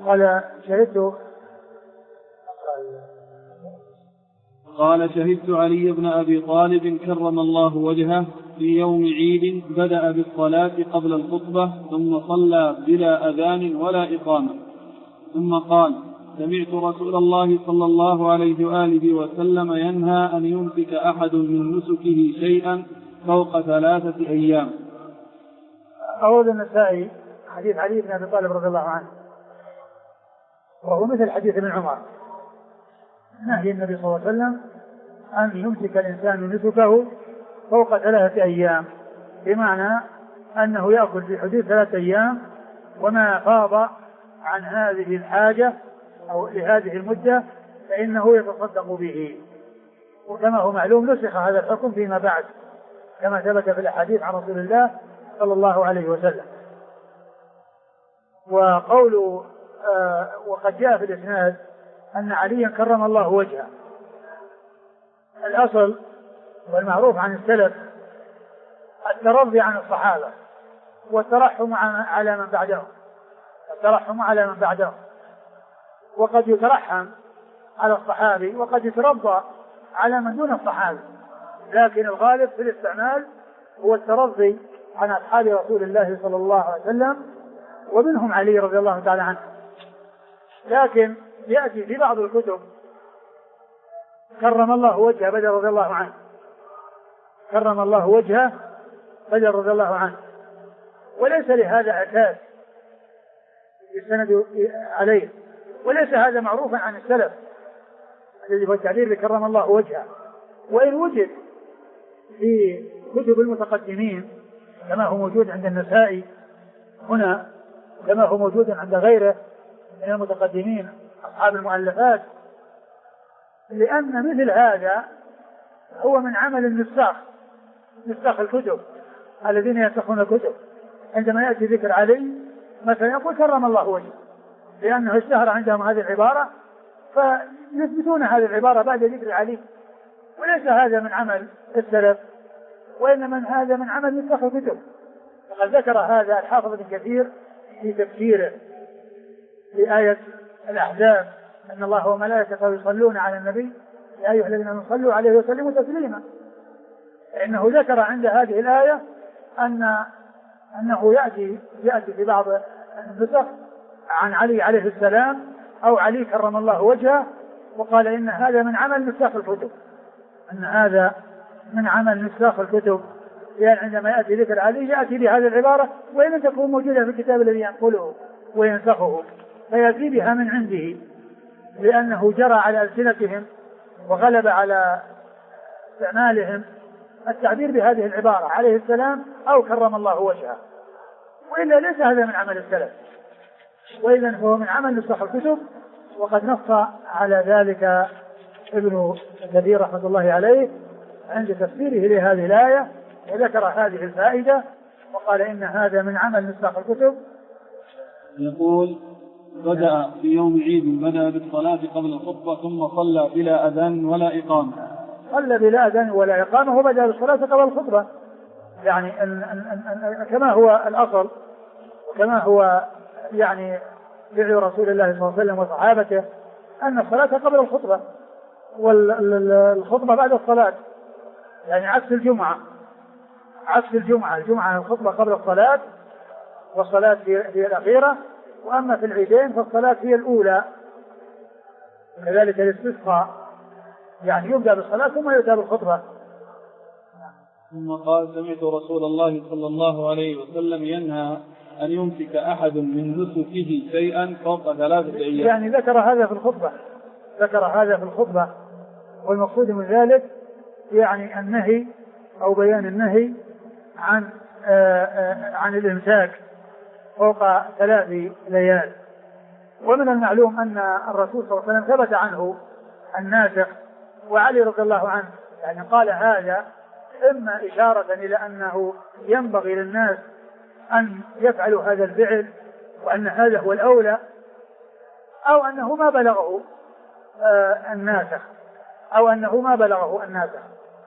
قال شهدت علي بن أبي طالب كرم الله وجهه في يوم عيد بدأ بالصلاة قبل الخطبة ثم صلى بلا أذان ولا إقامة، ثم قال سمعت رسول الله صلى الله عليه وآله وسلم ينهى أن يمسك أحد من نسكه شيئا فوق 3 أيام. أورد النسائي حديث علي بن أبي طالب رضي الله عنه، وهو مثل حديث ابن عمر، نهي النبي صلى الله عليه وسلم أن يمسك الإنسان نسكه فوق 3 أيام، بمعنى أنه يأكل في حدود 3 أيام، وما فاض عن هذه الحاجة أو لهذه المدة فإنه يتصدق به. وكما هو معلوم نسخ هذا الحكم فيما بعد كما ثبت في الأحاديث عن رسول الله صلى الله عليه وسلم. وقوله وقد جاء في الإسناد أن عليا كرم الله وجهه. الأصل والمعروف عن السلف الترضي عن الصحابة والترحم على من بعدهم، الترحم على من بعدهم، وقد يترحم على الصحابي وقد يترضى على من دون الصحابي، لكن الغالب في الاستعمال هو الترضي عن أصحاب رسول الله صلى الله عليه وسلم، ومنهم علي رضي الله تعالى عنه. لكن يأتي في بعض الكتب كرم الله وجهه بدر رضي الله عنه، كرم الله وجهه بدر رضي الله عنه، وليس لهذا أساس يستند عليه، وليس هذا معروفا عن السلف الذي هو التعبير بكرم الله وجهه. وإن وجد في كتب المتقدمين كما هو موجود عند النسائي هنا كما هو موجود عند غيره من المتقدمين أصحاب المؤلفات، لأن مثل هذا هو من عمل النساخ، نساخ الكتب الذين ينسخون الكتب. عندما يأتي ذكر علي مثلا يقول كرم الله وجهه، لأنه اشتهر عندهم هذه العبارة فيثبتون هذه العبارة بعد ذكر علي. وليس هذا من عمل السلف، وإنما هذا من عمل نسخ الكتب. وقد ذكر هذا الحافظ ابن كثير في تفسيره لآية الأحزاب أن الله وملائكته يصلون على النبي يا أيها الذين آمنوا صلوا عليه وسلموا تسليما. إنه ذكر عند هذه الآية أنه يأتي في بعض النسخ عن علي عليه السلام أو علي كرم الله وجهه، وقال إن هذا من عمل نساخ الكتب، أن هذا من عمل نساخ الكتب، يعني عندما يأتي ذكر علي يأتي بهذه العبارة وإن لم تكون موجودة في الكتاب الذي ينقله وينسخه، فيأتي بها من عنده لأنه جرى على ألسنتهم وغلب على استعمالهم التعبير بهذه العبارة عليه السلام أو كرم الله وجهه. وإلا ليس هذا من عمل السلف، وإذن هو من عمل نسخ الكتب. وقد نص على ذلك ابن كثير رحمة الله عليه عند تفسيره لهذه الآية، وذكر هذه الفائدة وقال إن هذا من عمل نسخ الكتب. يقول بدأ في يوم عيد بدأ بالصلاة قبل الخطبة ثم صلى بلا أذان ولا إقامة. صلى بلا أذان ولا إقامة وبدأ بالصلاة قبل الخطبة، يعني كما هو الأصل وكما هو يعني فعل رسول الله صلى الله عليه وسلم وصحابته أن الصلاة قبل الخطبة والخطبة بعد الصلاة، يعني عكس الجمعة. الجمعة الخطبة قبل الصلاة والصلاة هي الأخيرة، وأما في العيدين فالصلاة هي الأولى. كذلك الاستسقاء يعني يبدأ بالصلاة ثم يؤتى بالخطبة. ثم قال سمعت رسول الله صلى الله عليه وسلم ينهى أن يمسك أحد من نسكه شيئا فوق 3 أيام. يعني ذكر هذا في الخطبة، والمقصود من ذلك يعني النهي أو بيان النهي عن الإمساك فوق 3 ليال. ومن المعلوم أن الرسول صلى الله عليه وسلم ثبت عنه الناسخ، وعلي رضي الله عنه يعني قال هذا إما إشارة إلى أنه ينبغي للناس أن يفعلوا هذا الفعل وأن هذا هو الأولى، أو أنه ما بلغه الناسخ.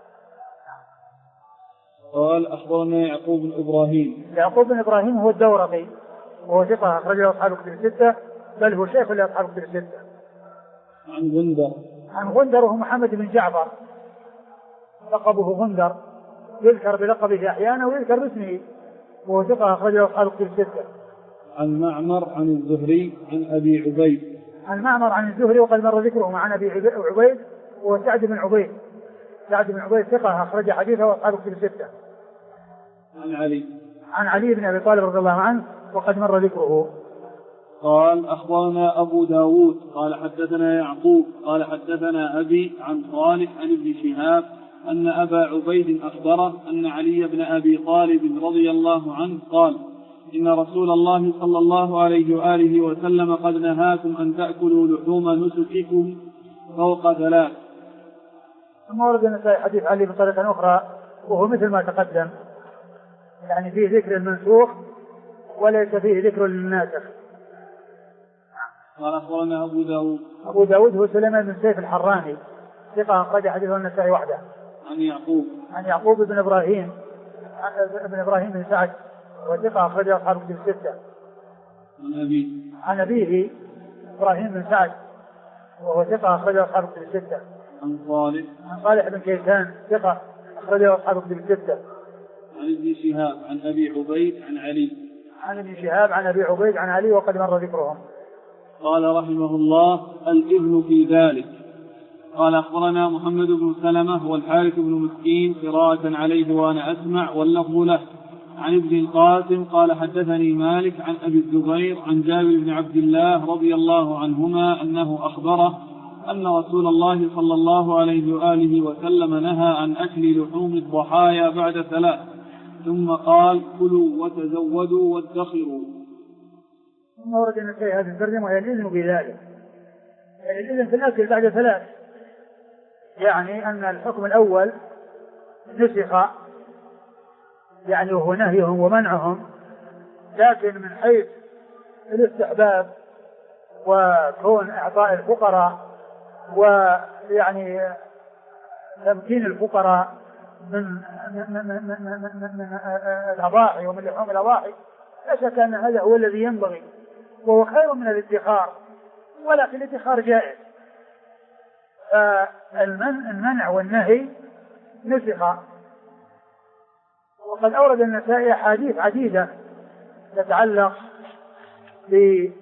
قال أخبرنا يعقوب بن إبراهيم هو الدورقي وهو ثقة أخرجه أصحاب الكتب 6، بل هو شيخ لأصحاب الكتب 6. عن غندر وهو محمد بن جعفر لقبه غندر، يذكر بلقبه أحيانا ويذكر باسمه، وهو ثقة أخرجه أصحاب الكتب 6. عن معمر عن الزهري عن أبي عبيد. عن معمر عن الزهري وقد مر ذكره عن أبي عبيد وهو سعد بن عبيد ثقة أخرج حديثه أصحاب الكتب 6. عن علي بن أبي طالب رضي الله عنه وقد مر ذكره. قال أخبرنا أبو داود قال حدثنا يعقوب قال حدثنا أبي عن صالح عن ابن شهاب أن أبا عبيد أخبره أن علي بن أبي طالب رضي الله عنه قال إن رسول الله صلى الله عليه وآله وسلم قد نهاكم أن تأكلوا لحوم نسككم فوق 3. ثم ورد النسائي حديث علي بطريقة أخرى وهو مثل ما تقدم، يعني فيه ذكر المنسوخ وليس فيه ذكر للناسخ. قال أخبرنا أبو داود هو سليمان بن سيف الحراني ثقة أخرج حديثه النسائي وحده. عن يعقوب بن إبراهيم بن سعد وثقة أخرجه أصحاب الكتب 6. عن أبيه إبراهيم بن سعد وهو ثقة أخرجه أصحاب الكتب 6. عن صالح بن كيسان ثقة أخرجه أصحاب الكتب 6. عن ابن شهاب عن أبي عبيد عن علي. عن ابن شهاب عن أبي عبيد عن علي وقد مر ذكرهم. قال رحمه الله الإذن في ذلك. قال أخبرنا محمد بن سلمة والحارث بن مسكين قراءة عليه وأنا أسمع واللفظ له. عن ابن القاسم قال حدثني مالك عن أبي الزبير عن جابر بن عبد الله رضي الله عنهما أنه أخبره أن رسول الله صلى الله عليه وآله وسلم نهى عن أكل لحوم الضحايا بعد 3، ثم قال كلوا وتزودوا وادخروا. ثم ورد النسائي هذه الترجمة وهي الإذن بذلك، يعني الإذن في الأكل بعد 3، يعني أن الحكم الأول نسخ يعني وهو نهيهم ومنعهم، لكن من حيث الاستحباب وكون إعطاء الفقراء ويعني تمكين الفقراء من الأضاحي ومن لحوم الأضاحي، لا شك أن هذا هو الذي ينبغي وهو خير من الادخار، ولكن الادخار جائز. المنع والنهي نسخ. وقد أورد النسائي أحاديث عديدة تتعلق ببيان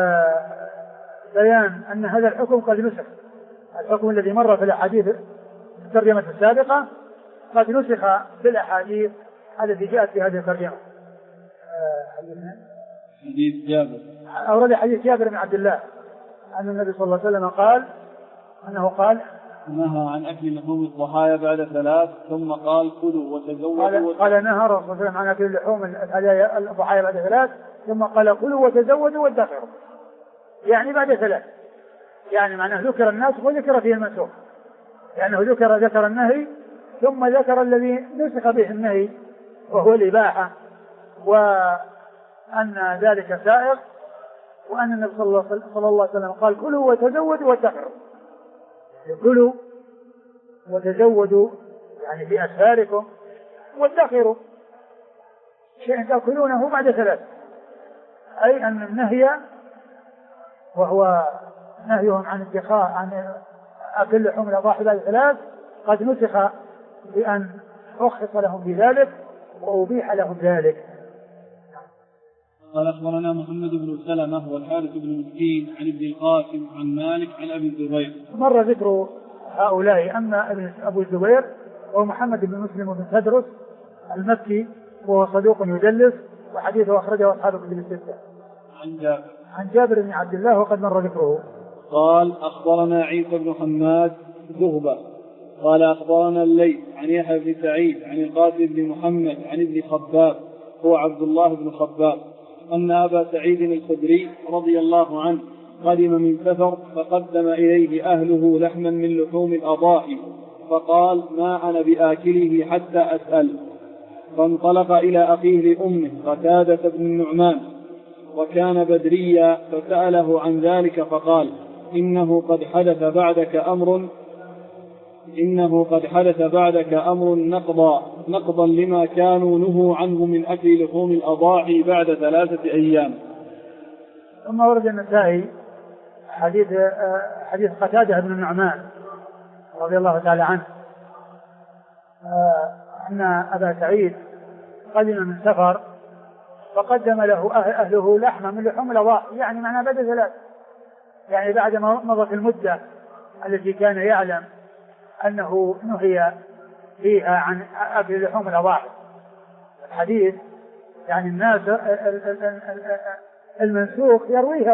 أن هذا الحكم قد نسخ. الحكم الذي مر في الأحاديث الترجمة السابقة قد نسخ بالأحاديث التي جاءت في هذه الترجمة. حديث جابر، أورد حديث جابر بن عبد الله أن النبي صلى الله عليه وسلم قال أنه قال نهى عن أكل لحوم الضحايا بعد 3 ثم قال كلوا وتزودوا. قال نهى الرسول صلى الله عليه وسلم عن أكل لحوم الضحايا بعد 3 ثم قال كلوا وتزودوا وادخروا، يعني بعد 3، يعني معناه ذكر الناس وذكر فيه المنسوخ، لأنه ذكر النهي ثم ذكر الذي نسخ به النهي وهو الإباحة، وأن ذلك سائغ، وأن النبي صلى الله عليه وسلم قال كلوا وتزودوا وادخروا. كلوا وتزودوا يعني في أسفاركم، وادخروا شيء تأكلونه بعد 3، أي أن النهي وهو نهيهم عن الادخار عن أكل لحوم الأضاحي بعد 3 قد نسخ بأن رخص لهم بذلك وأبيح لهم ذلك. قال أخبرنا محمد بن سلمة والحارث بن مسكين عن ابن القاسم عن مالك عن أبي الزبير. مر ذكر هؤلاء. أما أبو الزبير وهو محمد بن مسلم بن تدرس المكي وهو صدوق يدلس وحديثه أخرجه أصحاب الكتب الستة. عن جابر بن عبد الله وقد مر ذكره. قال أخبرنا عيسى بن حماد ذهبة قال أخبرنا الليث عن يحيى بن سعيد عن القاسم بن محمد عن ابن خباب هو عبد الله بن خباب أن أبا سعيد الخدري رضي الله عنه قدم من سفر فقدم إليه أهله لحما من لحوم الأضاحي فقال ما أنا بآكله حتى أسأل، فانطلق إلى أخيه لأمه قتادة بن النعمان وكان بدريا فسأله عن ذلك فقال إنه قد حدث بعدك أمر نقضا لما كانوا نهوا عنه من أكل لحوم الأضاحي بعد 3 أيام. ثم ورد النسائي حديث قتادة بن النعمان رضي الله تعالى عنه أن أبا سعيد قدم من سفر فقدم له أهله لحما من لحوم الأضاحي، يعني معناه بعد 3، يعني بعد ما مضت المدة التي كان يعلم أنه نهي فيها عن أكل لحوم الأضاحي. الحديث يعني الناس المنسوخ يرويه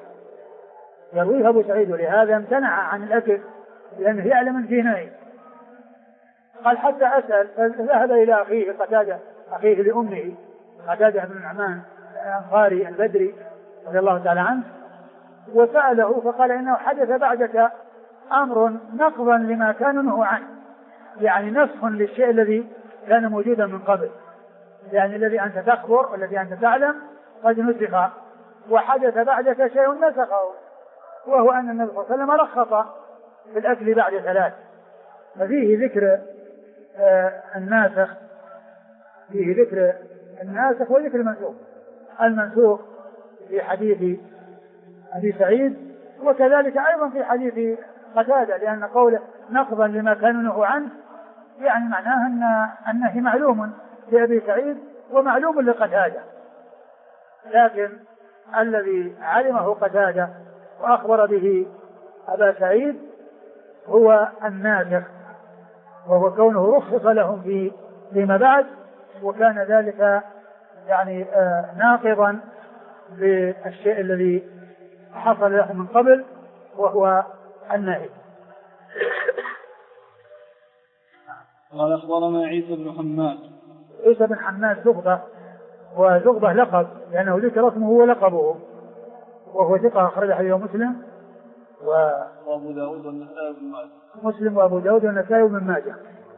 أبو سعيد ولهذا امتنع عن الأكل لأنه يعلم أن فيه نهي. قال حتى أسأل، فذهب إلى أخيه قتادة أخيه لأمه قتادة بن النعمان الأنصاري البدري رضي الله تعالى عنه وسأله فقال إنه حدث بعدك أمر نقضا لما كانوا نهوا عنه، يعني نسخ للشيء الذي كان موجودا من قبل، يعني الذي أنت تخبر والذي أنت تعلم قد نسخ وحدث بعدك شيء نسخه، وهو أن النبي صلى الله عليه وسلم رخص في الأكل بعد 3. ففيه ذكر الناسخ، فيه ذكر الناسخ وذكر المنسوخ في حديث أبي سعيد وكذلك أيضا في حديث قتادة، لأن قوله نقضا لما كانوا نهوا عنه يعني معناه أنه معلوم لأبي سعيد ومعلوم لقتادة، لكن الذي علمه قتادة وأخبر به أبا سعيد هو الناسخ، وهو كونه رخص لهم فيما بعد، وكان ذلك يعني ناقضا للشيء الذي حصل له من قبل وهو النهي. قال أخبرنا عيسى بن حماد عيسى بن حماد زغبة، وزغبة لقب لأنه ذكر اسمه هو لقبه، وهو ثقة أخرج حديثه مسلم وأبو داود والنسائي بن ماجه. مسلم وأبو داود والنسائي بن ماجه.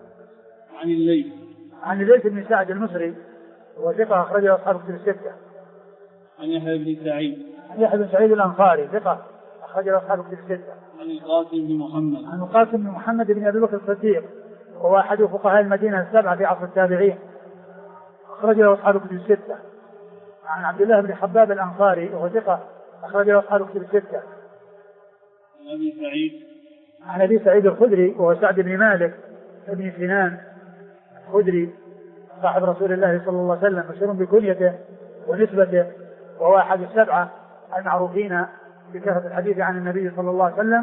عن الليث بن سعد المصري وثقة أخرجه أصحاب كتب الستة. عن يحيى بن سعيد الأنصاري ثقة أخرجه أصحاب كتب الستة. عن القاسم بن محمد بن أبي بكر الصديق وهو أحد فقهاء المدينة السبعة في عصر التابعين أخرجه أصحاب كتب الستة. عن عبد الله بن حباب الأنصاري وهو ثقة أخرجه أصحاب كتب الستة. عن أبي سعيد الخدري وهو سعد بن مالك بن سنان الخدري صاحب رسول الله صلى الله عليه وسلم مشهور بكنيته ونسبته، وهو أحد السبعة المعروفين بكثرة الحديث عن النبي صلى الله عليه وسلم.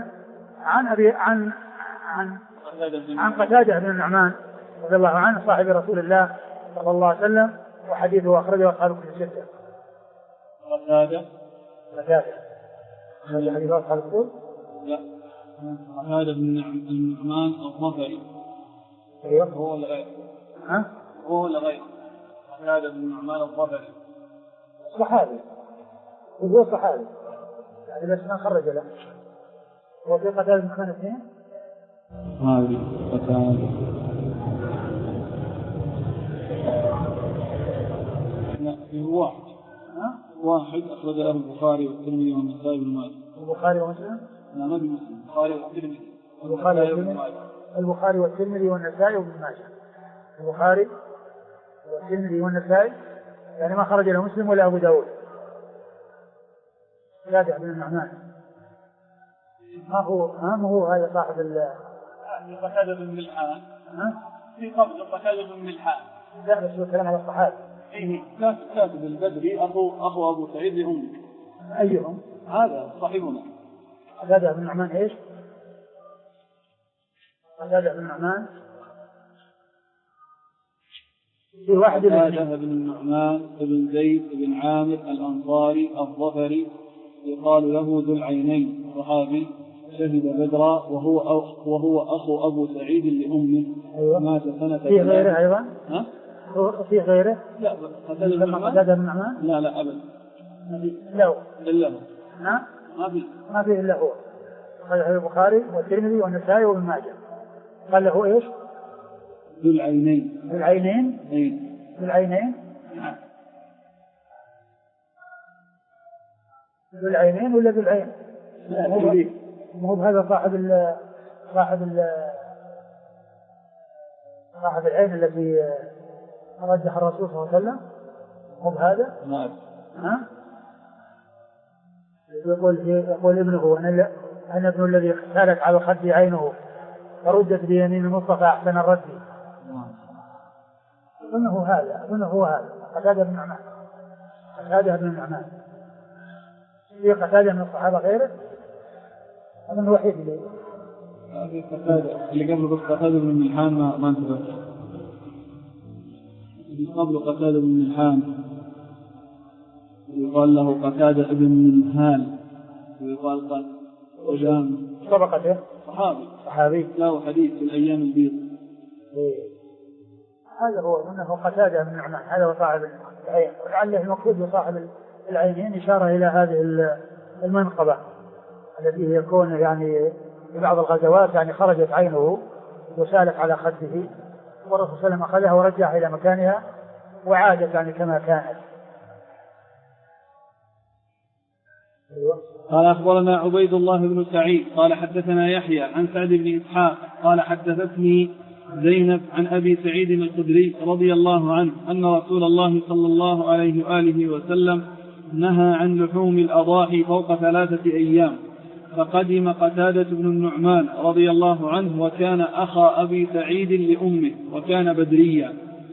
عن قتادة بن النعمان رضي الله عنه صاحب رسول الله صلى الله عليه وسلم، وحديثه أخرجه أصحاب كتب الستة. قتادة حديث أصحاب الكتب؟ لا، قتادة بن النعمان الظفري. أيوه. هو ولا غيره؟ هو ولا غيره؟ قتادة بن النعمان الظفري صحابي، وهو صحابي يعني بس ما خرج له. وفي قتادة بن النعمان اثنين؟ هذه قتادة لا، هو واحد أخرج له البخاري والترمذي والنسائي بن ماجه. البخاري ومسلم؟ لا، ما في مسلم. البخاري والترمذي والنسائي وابن ماجه. البخاري والترمذي والنسائي يعني ما خرج له مسلم ولا أبو داود. قتادة بن النعمان ما هو هذا صاحب قتادة بن ملحان. في قبل قتادة بن ملحان. لا بس هو كلام على الصحابة. إيه كاتب البدري أخو أبو سعيد لأمه. أيهم؟ هذا صاحبنا. قتادة بن النعمان إيش؟ قتادة بن النعمان في واحد. قتادة بن النعمان بن زيد بن عامر الأنصاري الظفري يقال له ذو العينين، صحابي شهد بدرا وهو أخو أبو سعيد لأمه. أيوة. مات سنة. في غيره أيضا؟ في غيره؟ لا، قتادة بن النعمان؟ لا أبدا. إلا هو. ما فيه إلا هو. قال البخاري والترمذي والنسائي وابن ماجه. قال له إيش؟ ذو العينين. ذو العينين؟ ذو العينين؟ ذو العينين ولا ذو العين؟ مو بهذا صاحب العين التي رجح الرسول صلى الله عليه وسلم؟ مو بهذا؟ نعم. يقول ابنه أنا ابن الذي سالت على خدي عينه فردت بيمين المصطفى أحسن الرد. أظنه هذا قتادة بن النعمان. في قتادة من الصحابة غيره؟ هذا الوحيد اللي قبل قتادة بن ملحان ما انتبه. اللي قبل قتادة بن ملحان يقال له قتادة بن ملحان، ويقال قد وجام طبقته صحابي له حديث في الأيام البيض. هذا هو أنه قتادة بن النعمان، هذا هو صاحب العين، ولعله المقصود بصاحب العينين إشارة إلى هذه المنقبة التي يكون يعني في بعض الغزوات يعني خرجت عينه وسالت على خده، والرسول صلى الله عليه وسلم أخذها ورجعها إلى مكانها وعادت يعني كما كانت. قال أخبرنا عبيد الله بن سعيد قال حدثنا يحيى عن سعد بن إسحاق قال حدثتني زينب عن أبي سعيد الخدري رضي الله عنه أن رسول الله صلى الله عليه وآله وسلم نهى عن لحوم الأضاحي فوق 3 أيام، فقدم قتادة بن النعمان رضي الله عنه وكان أخا أبي سعيد لأمه وكان بدريا،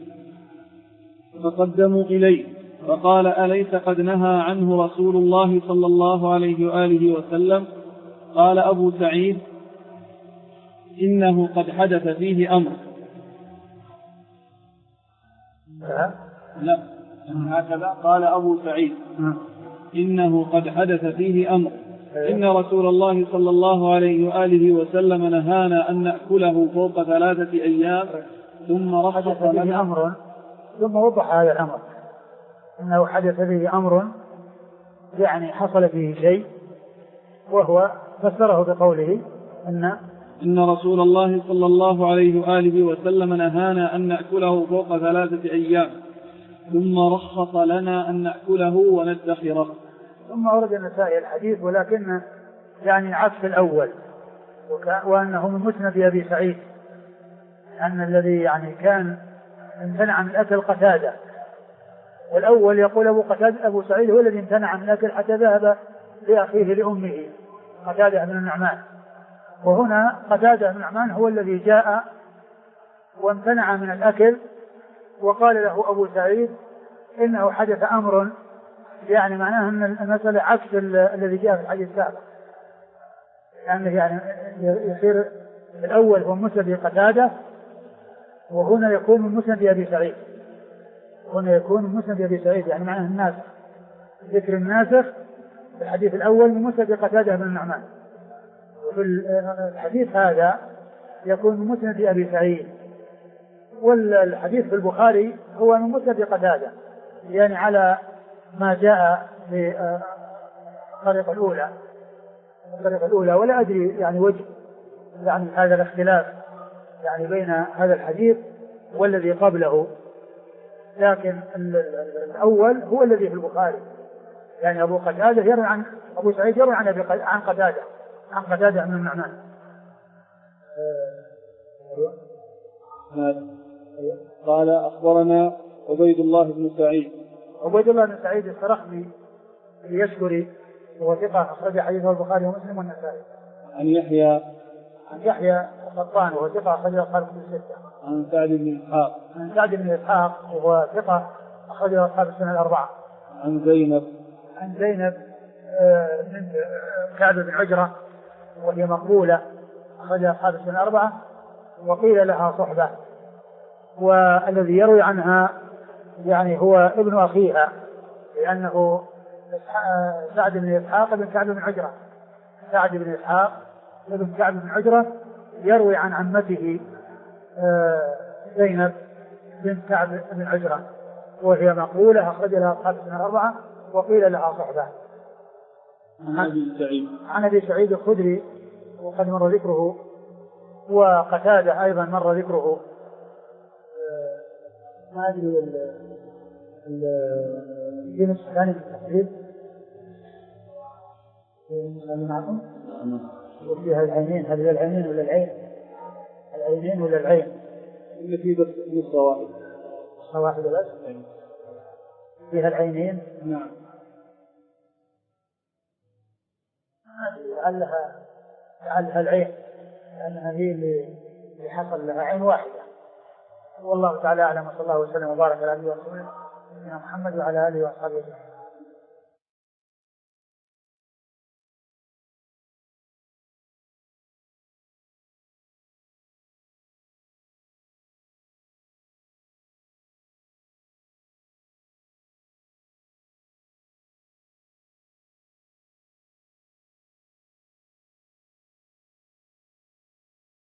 فقدموا إليه فقال أليس قد نهى عنه رسول الله صلى الله عليه وآله وسلم؟ قال أبو سعيد إنه قد حدث فيه أمر. لا هكذا قال أبو سعيد إنه قد حدث فيه أمر، إن رسول الله صلى الله عليه وآله وسلم نهانا أن نأكله فوق 3 أيام ثم رخص لنا. أمر ثم وضح هذا الأمر أنه حدث به أمر يعني حصل فيه شيء، وهو فسره بقوله إن رسول الله صلى الله عليه وآله وسلم نهانا أن نأكله فوق 3 أيام ثم رخص لنا أن نأكله وندخره. ثم أورد النسائي الحديث ولكن يعني عكس الأول، وأنه من مسند أبي سعيد، أن الذي يعني كان امتنع من الأكل قتادة، والأول يقول أبو سعيد هو الذي امتنع من الأكل حتى ذهب لأخيه لأمه قتادة بن النعمان، وهنا قتادة بن النعمان هو الذي جاء وامتنع من الأكل، وقال له أبو سعيد إنه حدث أمر، يعني معناه أن المسألة عكس الذي جاء في الحديث السابق، يعني يصير الأول هو مسند قتادة، وهنا يكون من مسند أبي سعيد، هنا يكون من مسند أبي سعيد، يعني معناه الناسخ، ذكر الناسخ في الحديث الأول من مسند قتادة بن النعمان، وفي الحديث هذا يكون من مسند أبي سعيد، والحديث في البخاري هو من مسند قتادة، يعني على ما جاء في الطريقة الأولى، ولا أدري يعني وجه يعني هذا الاختلاف يعني بين هذا الحديث والذي قبله، لكن الأول هو الذي في البخاري، يعني أبو سعيد يروي عن قتادة بن النعمان. قال أخبرنا عبيد الله بن سعيد السرخسي اليشكري، وهو ثقة أخرج حديثه البخاري ومسلم والنسائي. عن يحيى القطان وهو ثقة أخرج أصحاب الكتب الستة. عن سعد بن إسحاق وهو ثقة أخرج أصحاب السنة الأربعة. عن زينب بنت كعب بن عجرة، وهي مقبولة أخرج أصحاب السنة الأربعة، وقيل لها صحبة، والذي يروي عنها يعني هو ابن أخيها، لأنه سعد بن إسحاق بن كعب بن عجرة، سعد بن إسحاق بن كعب بن عجرة يروي عن عمته زينب بنت كعب بن عجرة، وهي مقبولة أخرج لها أصحاب السنة الأربعة، وقيل لها صحبة. عن أبي سعيد الخدري وقد مر ذكره، وقتادة أيضا مر ذكره. ما أدري في نسخة ثانية في التحرير معكم وفيها العينين، هل هي العينين ولا العين؟ العينين ولا العين؟ اللي فيه بس نسخة واحدة بس فيها العينين. نعم. لعلها العين، لأنها هي اللي حصل لها عين واحدة. والله تعالى أعلم، وصلى الله وسلم وبارك على نبينا محمد وعلى آله وأصحابه.